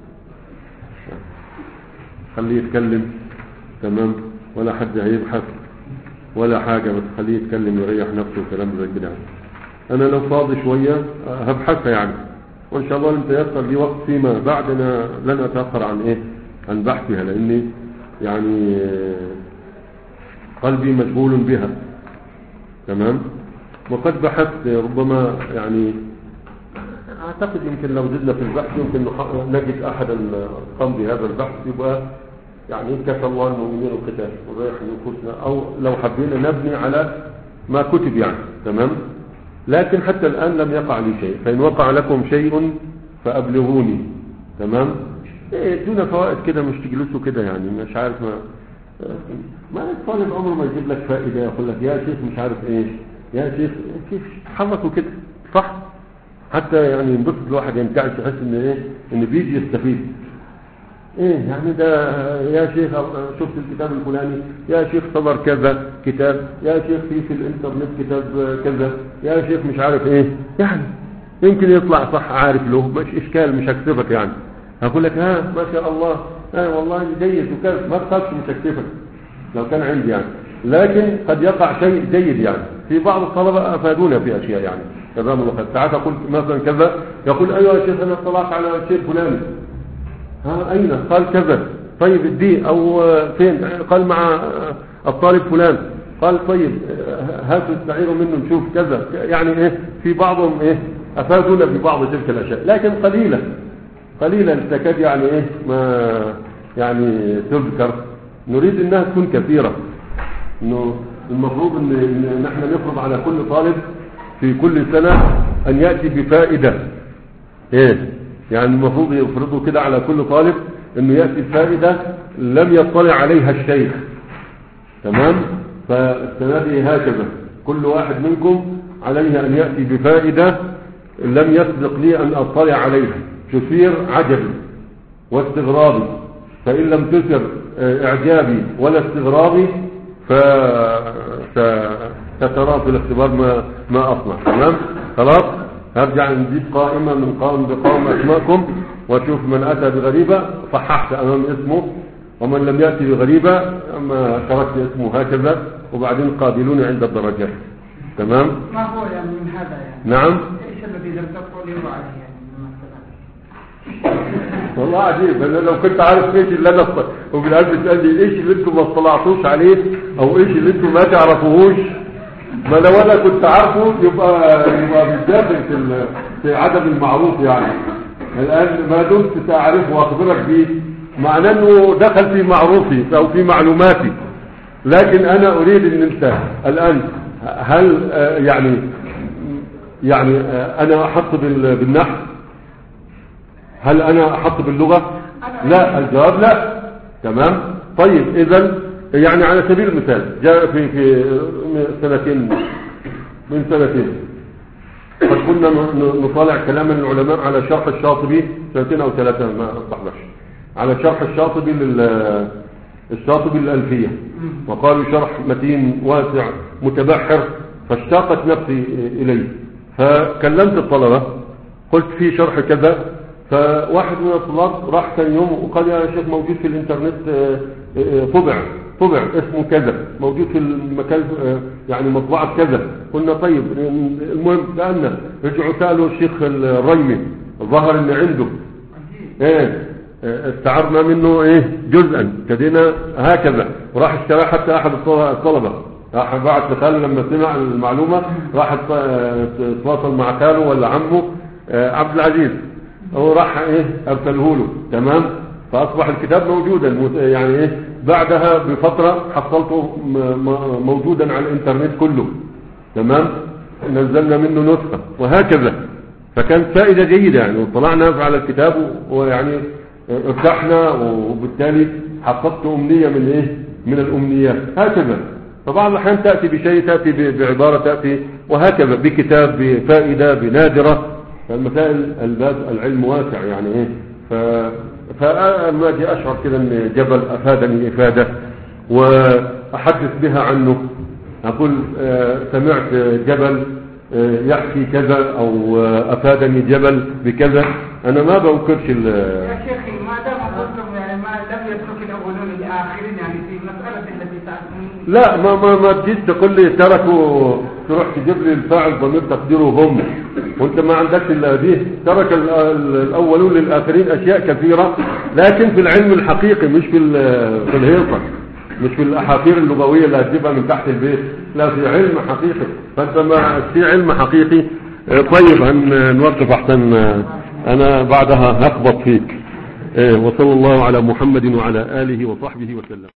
Speaker 1: خليه يتكلم. تمام. ولا حد هيبحث ولا حاجة، بس خليه يتكلم يريح نفسه وكلام زي كده. انا لو فاضي شوية هبحثها يعني، وان شاء الله لن تيسر لي وقت فيما بعد انا لن اتأخر عن ايه عن بحثها، لاني يعني قلبي مشغول بها. تمام. وقد بحثت ربما يعني اعتقد يمكن لو زدنا في البحث يمكن نجد احدا قام بهذا البحث، يبقى يعني كفى الله المؤمنين القتال وريح نفوسنا، او لو حبينا نبني على ما كتب يعني. تمام. لكن حتى الآن لم يقع لي شيء، فإن وقع لكم شيء فأبلغوني. تمام. إيه دون فوائد كده مش تجلسوا كده يعني مش عارف ما ما الطالب عمره ما يجيب لك فائدة يقول لك يا شيخ مش عارف ايش يا شيخ كيف حركوا كده صح، حتى يعني ينبسط الواحد ينتعش يحس ان ايه ان بيجي يستفيد. ايه يعني ده يا شيخ شفت الكتاب الفلاني، يا شيخ صدر كذا كتاب، يا شيخ في في الانترنت كتاب كذا، يا شيخ مش عارف ايه، يعني يمكن يطلع صح عارف له مش اشكال مش هكسبك يعني. هقول لك ها ما شاء الله اه والله جيد وكذا ما تخافش مش هكسبك لو كان عندي يعني. لكن قد يقع شيء جيد يعني في بعض الطلبة افادونا في اشياء يعني تمام. وقد ساعات اقول مثلا كذا يقول ايوه يا شيخ انا اطلعت على شيء فلاني، ها اين قال كذا، طيب دي او فين قال مع الطالب فلان، قال طيب هاتوا استعيروا منه نشوف كذا، يعني ايه في بعضهم ايه افادونا ببعض تلك الاشياء لكن قليلا قليلا تكاد يعني ايه ما يعني تذكر. نريد انها تكون كثيرة، انه المفروض ان, إن نحن نفرض على كل طالب في كل سنة ان يأتي بفائدة ايه يعني المفروض يفرضوا كده على كل طالب انه يأتي الفائدة لم يطلع عليها الشيخ. تمام. فالسنة دي هكذا كل واحد منكم عليه ان يأتي بفائدة لم يسبق لي ان اطلع عليها تثير عجبي واستغرابي، فان لم تثر اعجابي ولا استغرابي فتترى في الاختبار ما, ما اصنع. تمام. خلاص هرجع نجيب قائمة من قائم بقائم اسماءكم واشوف من اتى بغريبة صححت امام اسمه، ومن لم يأتي بغريبة اما تركت اسمه هكذا، وبعدين قابلوني عند الدرجات. تمام.
Speaker 2: ما هو يعني من هذا يعني
Speaker 1: نعم.
Speaker 2: ايش الذي لم تقول له عليه يعني من
Speaker 1: والله عجيب. انا لو كنت عارف ايش اللي انا وبالقلب بتسالني ايش اللي انتم ما اطلعتوش عليه او ايش اللي انتم ما تعرفوهوش، ما لو انا كنت عارفه يبقى يبقى بالداخل في في عدم المعروف يعني. الان ما دمت تعرفه واخبرك به معناه انه دخل في معروفي او في معلوماتي، لكن انا اريد ان انت الان هل يعني يعني انا احط بالنحو، هل انا احط باللغة؟ لا. الجواب لا. تمام. طيب اذا يعني على سبيل المثال جاء في في سنتين من سنتين قد كنا نطالع كلام العلماء على شرح الشاطبي سنتين او ثلاثة ما اصبحش على شرح الشاطبي لل الشاطبي الألفية، وقالوا شرح متين واسع متبحر، فاشتاقت نفسي إليه فكلمت الطلبة قلت في شرح كذا، فواحد من الطلاب راح ثاني يوم وقال يا شيخ موجود في الانترنت طبع طبع اسمه كذا، موجود في المكان يعني مطبعة كذا. قلنا طيب. المهم لأن رجعوا سألوا الشيخ الريمي الظاهر ان عنده ايه استعرنا منه ايه جزءا كدينا هكذا، وراح اشترى حتى احد الطلبة راح بعد خاله لما سمع المعلومة راح تواصل مع خاله ولا عمه عبد العزيز، هو راح ايه ارسله له. تمام. فاصبح الكتاب موجودا يعني ايه بعدها بفترة حصلته موجودا على الانترنت كله. تمام. نزلنا منه نسخة وهكذا، فكانت فائدة جيدة يعني، وطلعنا على الكتاب ويعني ارتحنا، وبالتالي حققت امنية من ايه من الامنيات هكذا. فبعض الاحيان تأتي بشيء، تأتي بعبارة، تأتي وهكذا بكتاب بفائدة بنادرة. فالمسائل الباب العلم واسع يعني ايه. ف... فما اجي اشعر كده ان جبل افادني افادة واحدث بها عنه، اقول آه سمعت جبل آه يحكي كذا او آه افادني جبل بكذا، انا ما بنكرش ال
Speaker 2: يا شيخي ما دام قلتم يعني ما لم يترك الاولون الاخرين يعني في المسألة التي تعلمون.
Speaker 1: لا ما ما ما تجيش تقول لي تركوا، تروح تجيب لي الفاعل ضمير تقديره هم، وانت ما عندك الا دي. ترك الاولون للاخرين اشياء كثيرة، لكن في العلم الحقيقي مش في في الهيصة، مش في الاحاطير اللغوية اللي هتجيبها من تحت البيت، لا في علم حقيقي. فانت ما في علم حقيقي. طيب هنوقف احسن انا بعدها هخبط فيك. وصلى الله على محمد وعلى آله وصحبه وسلم.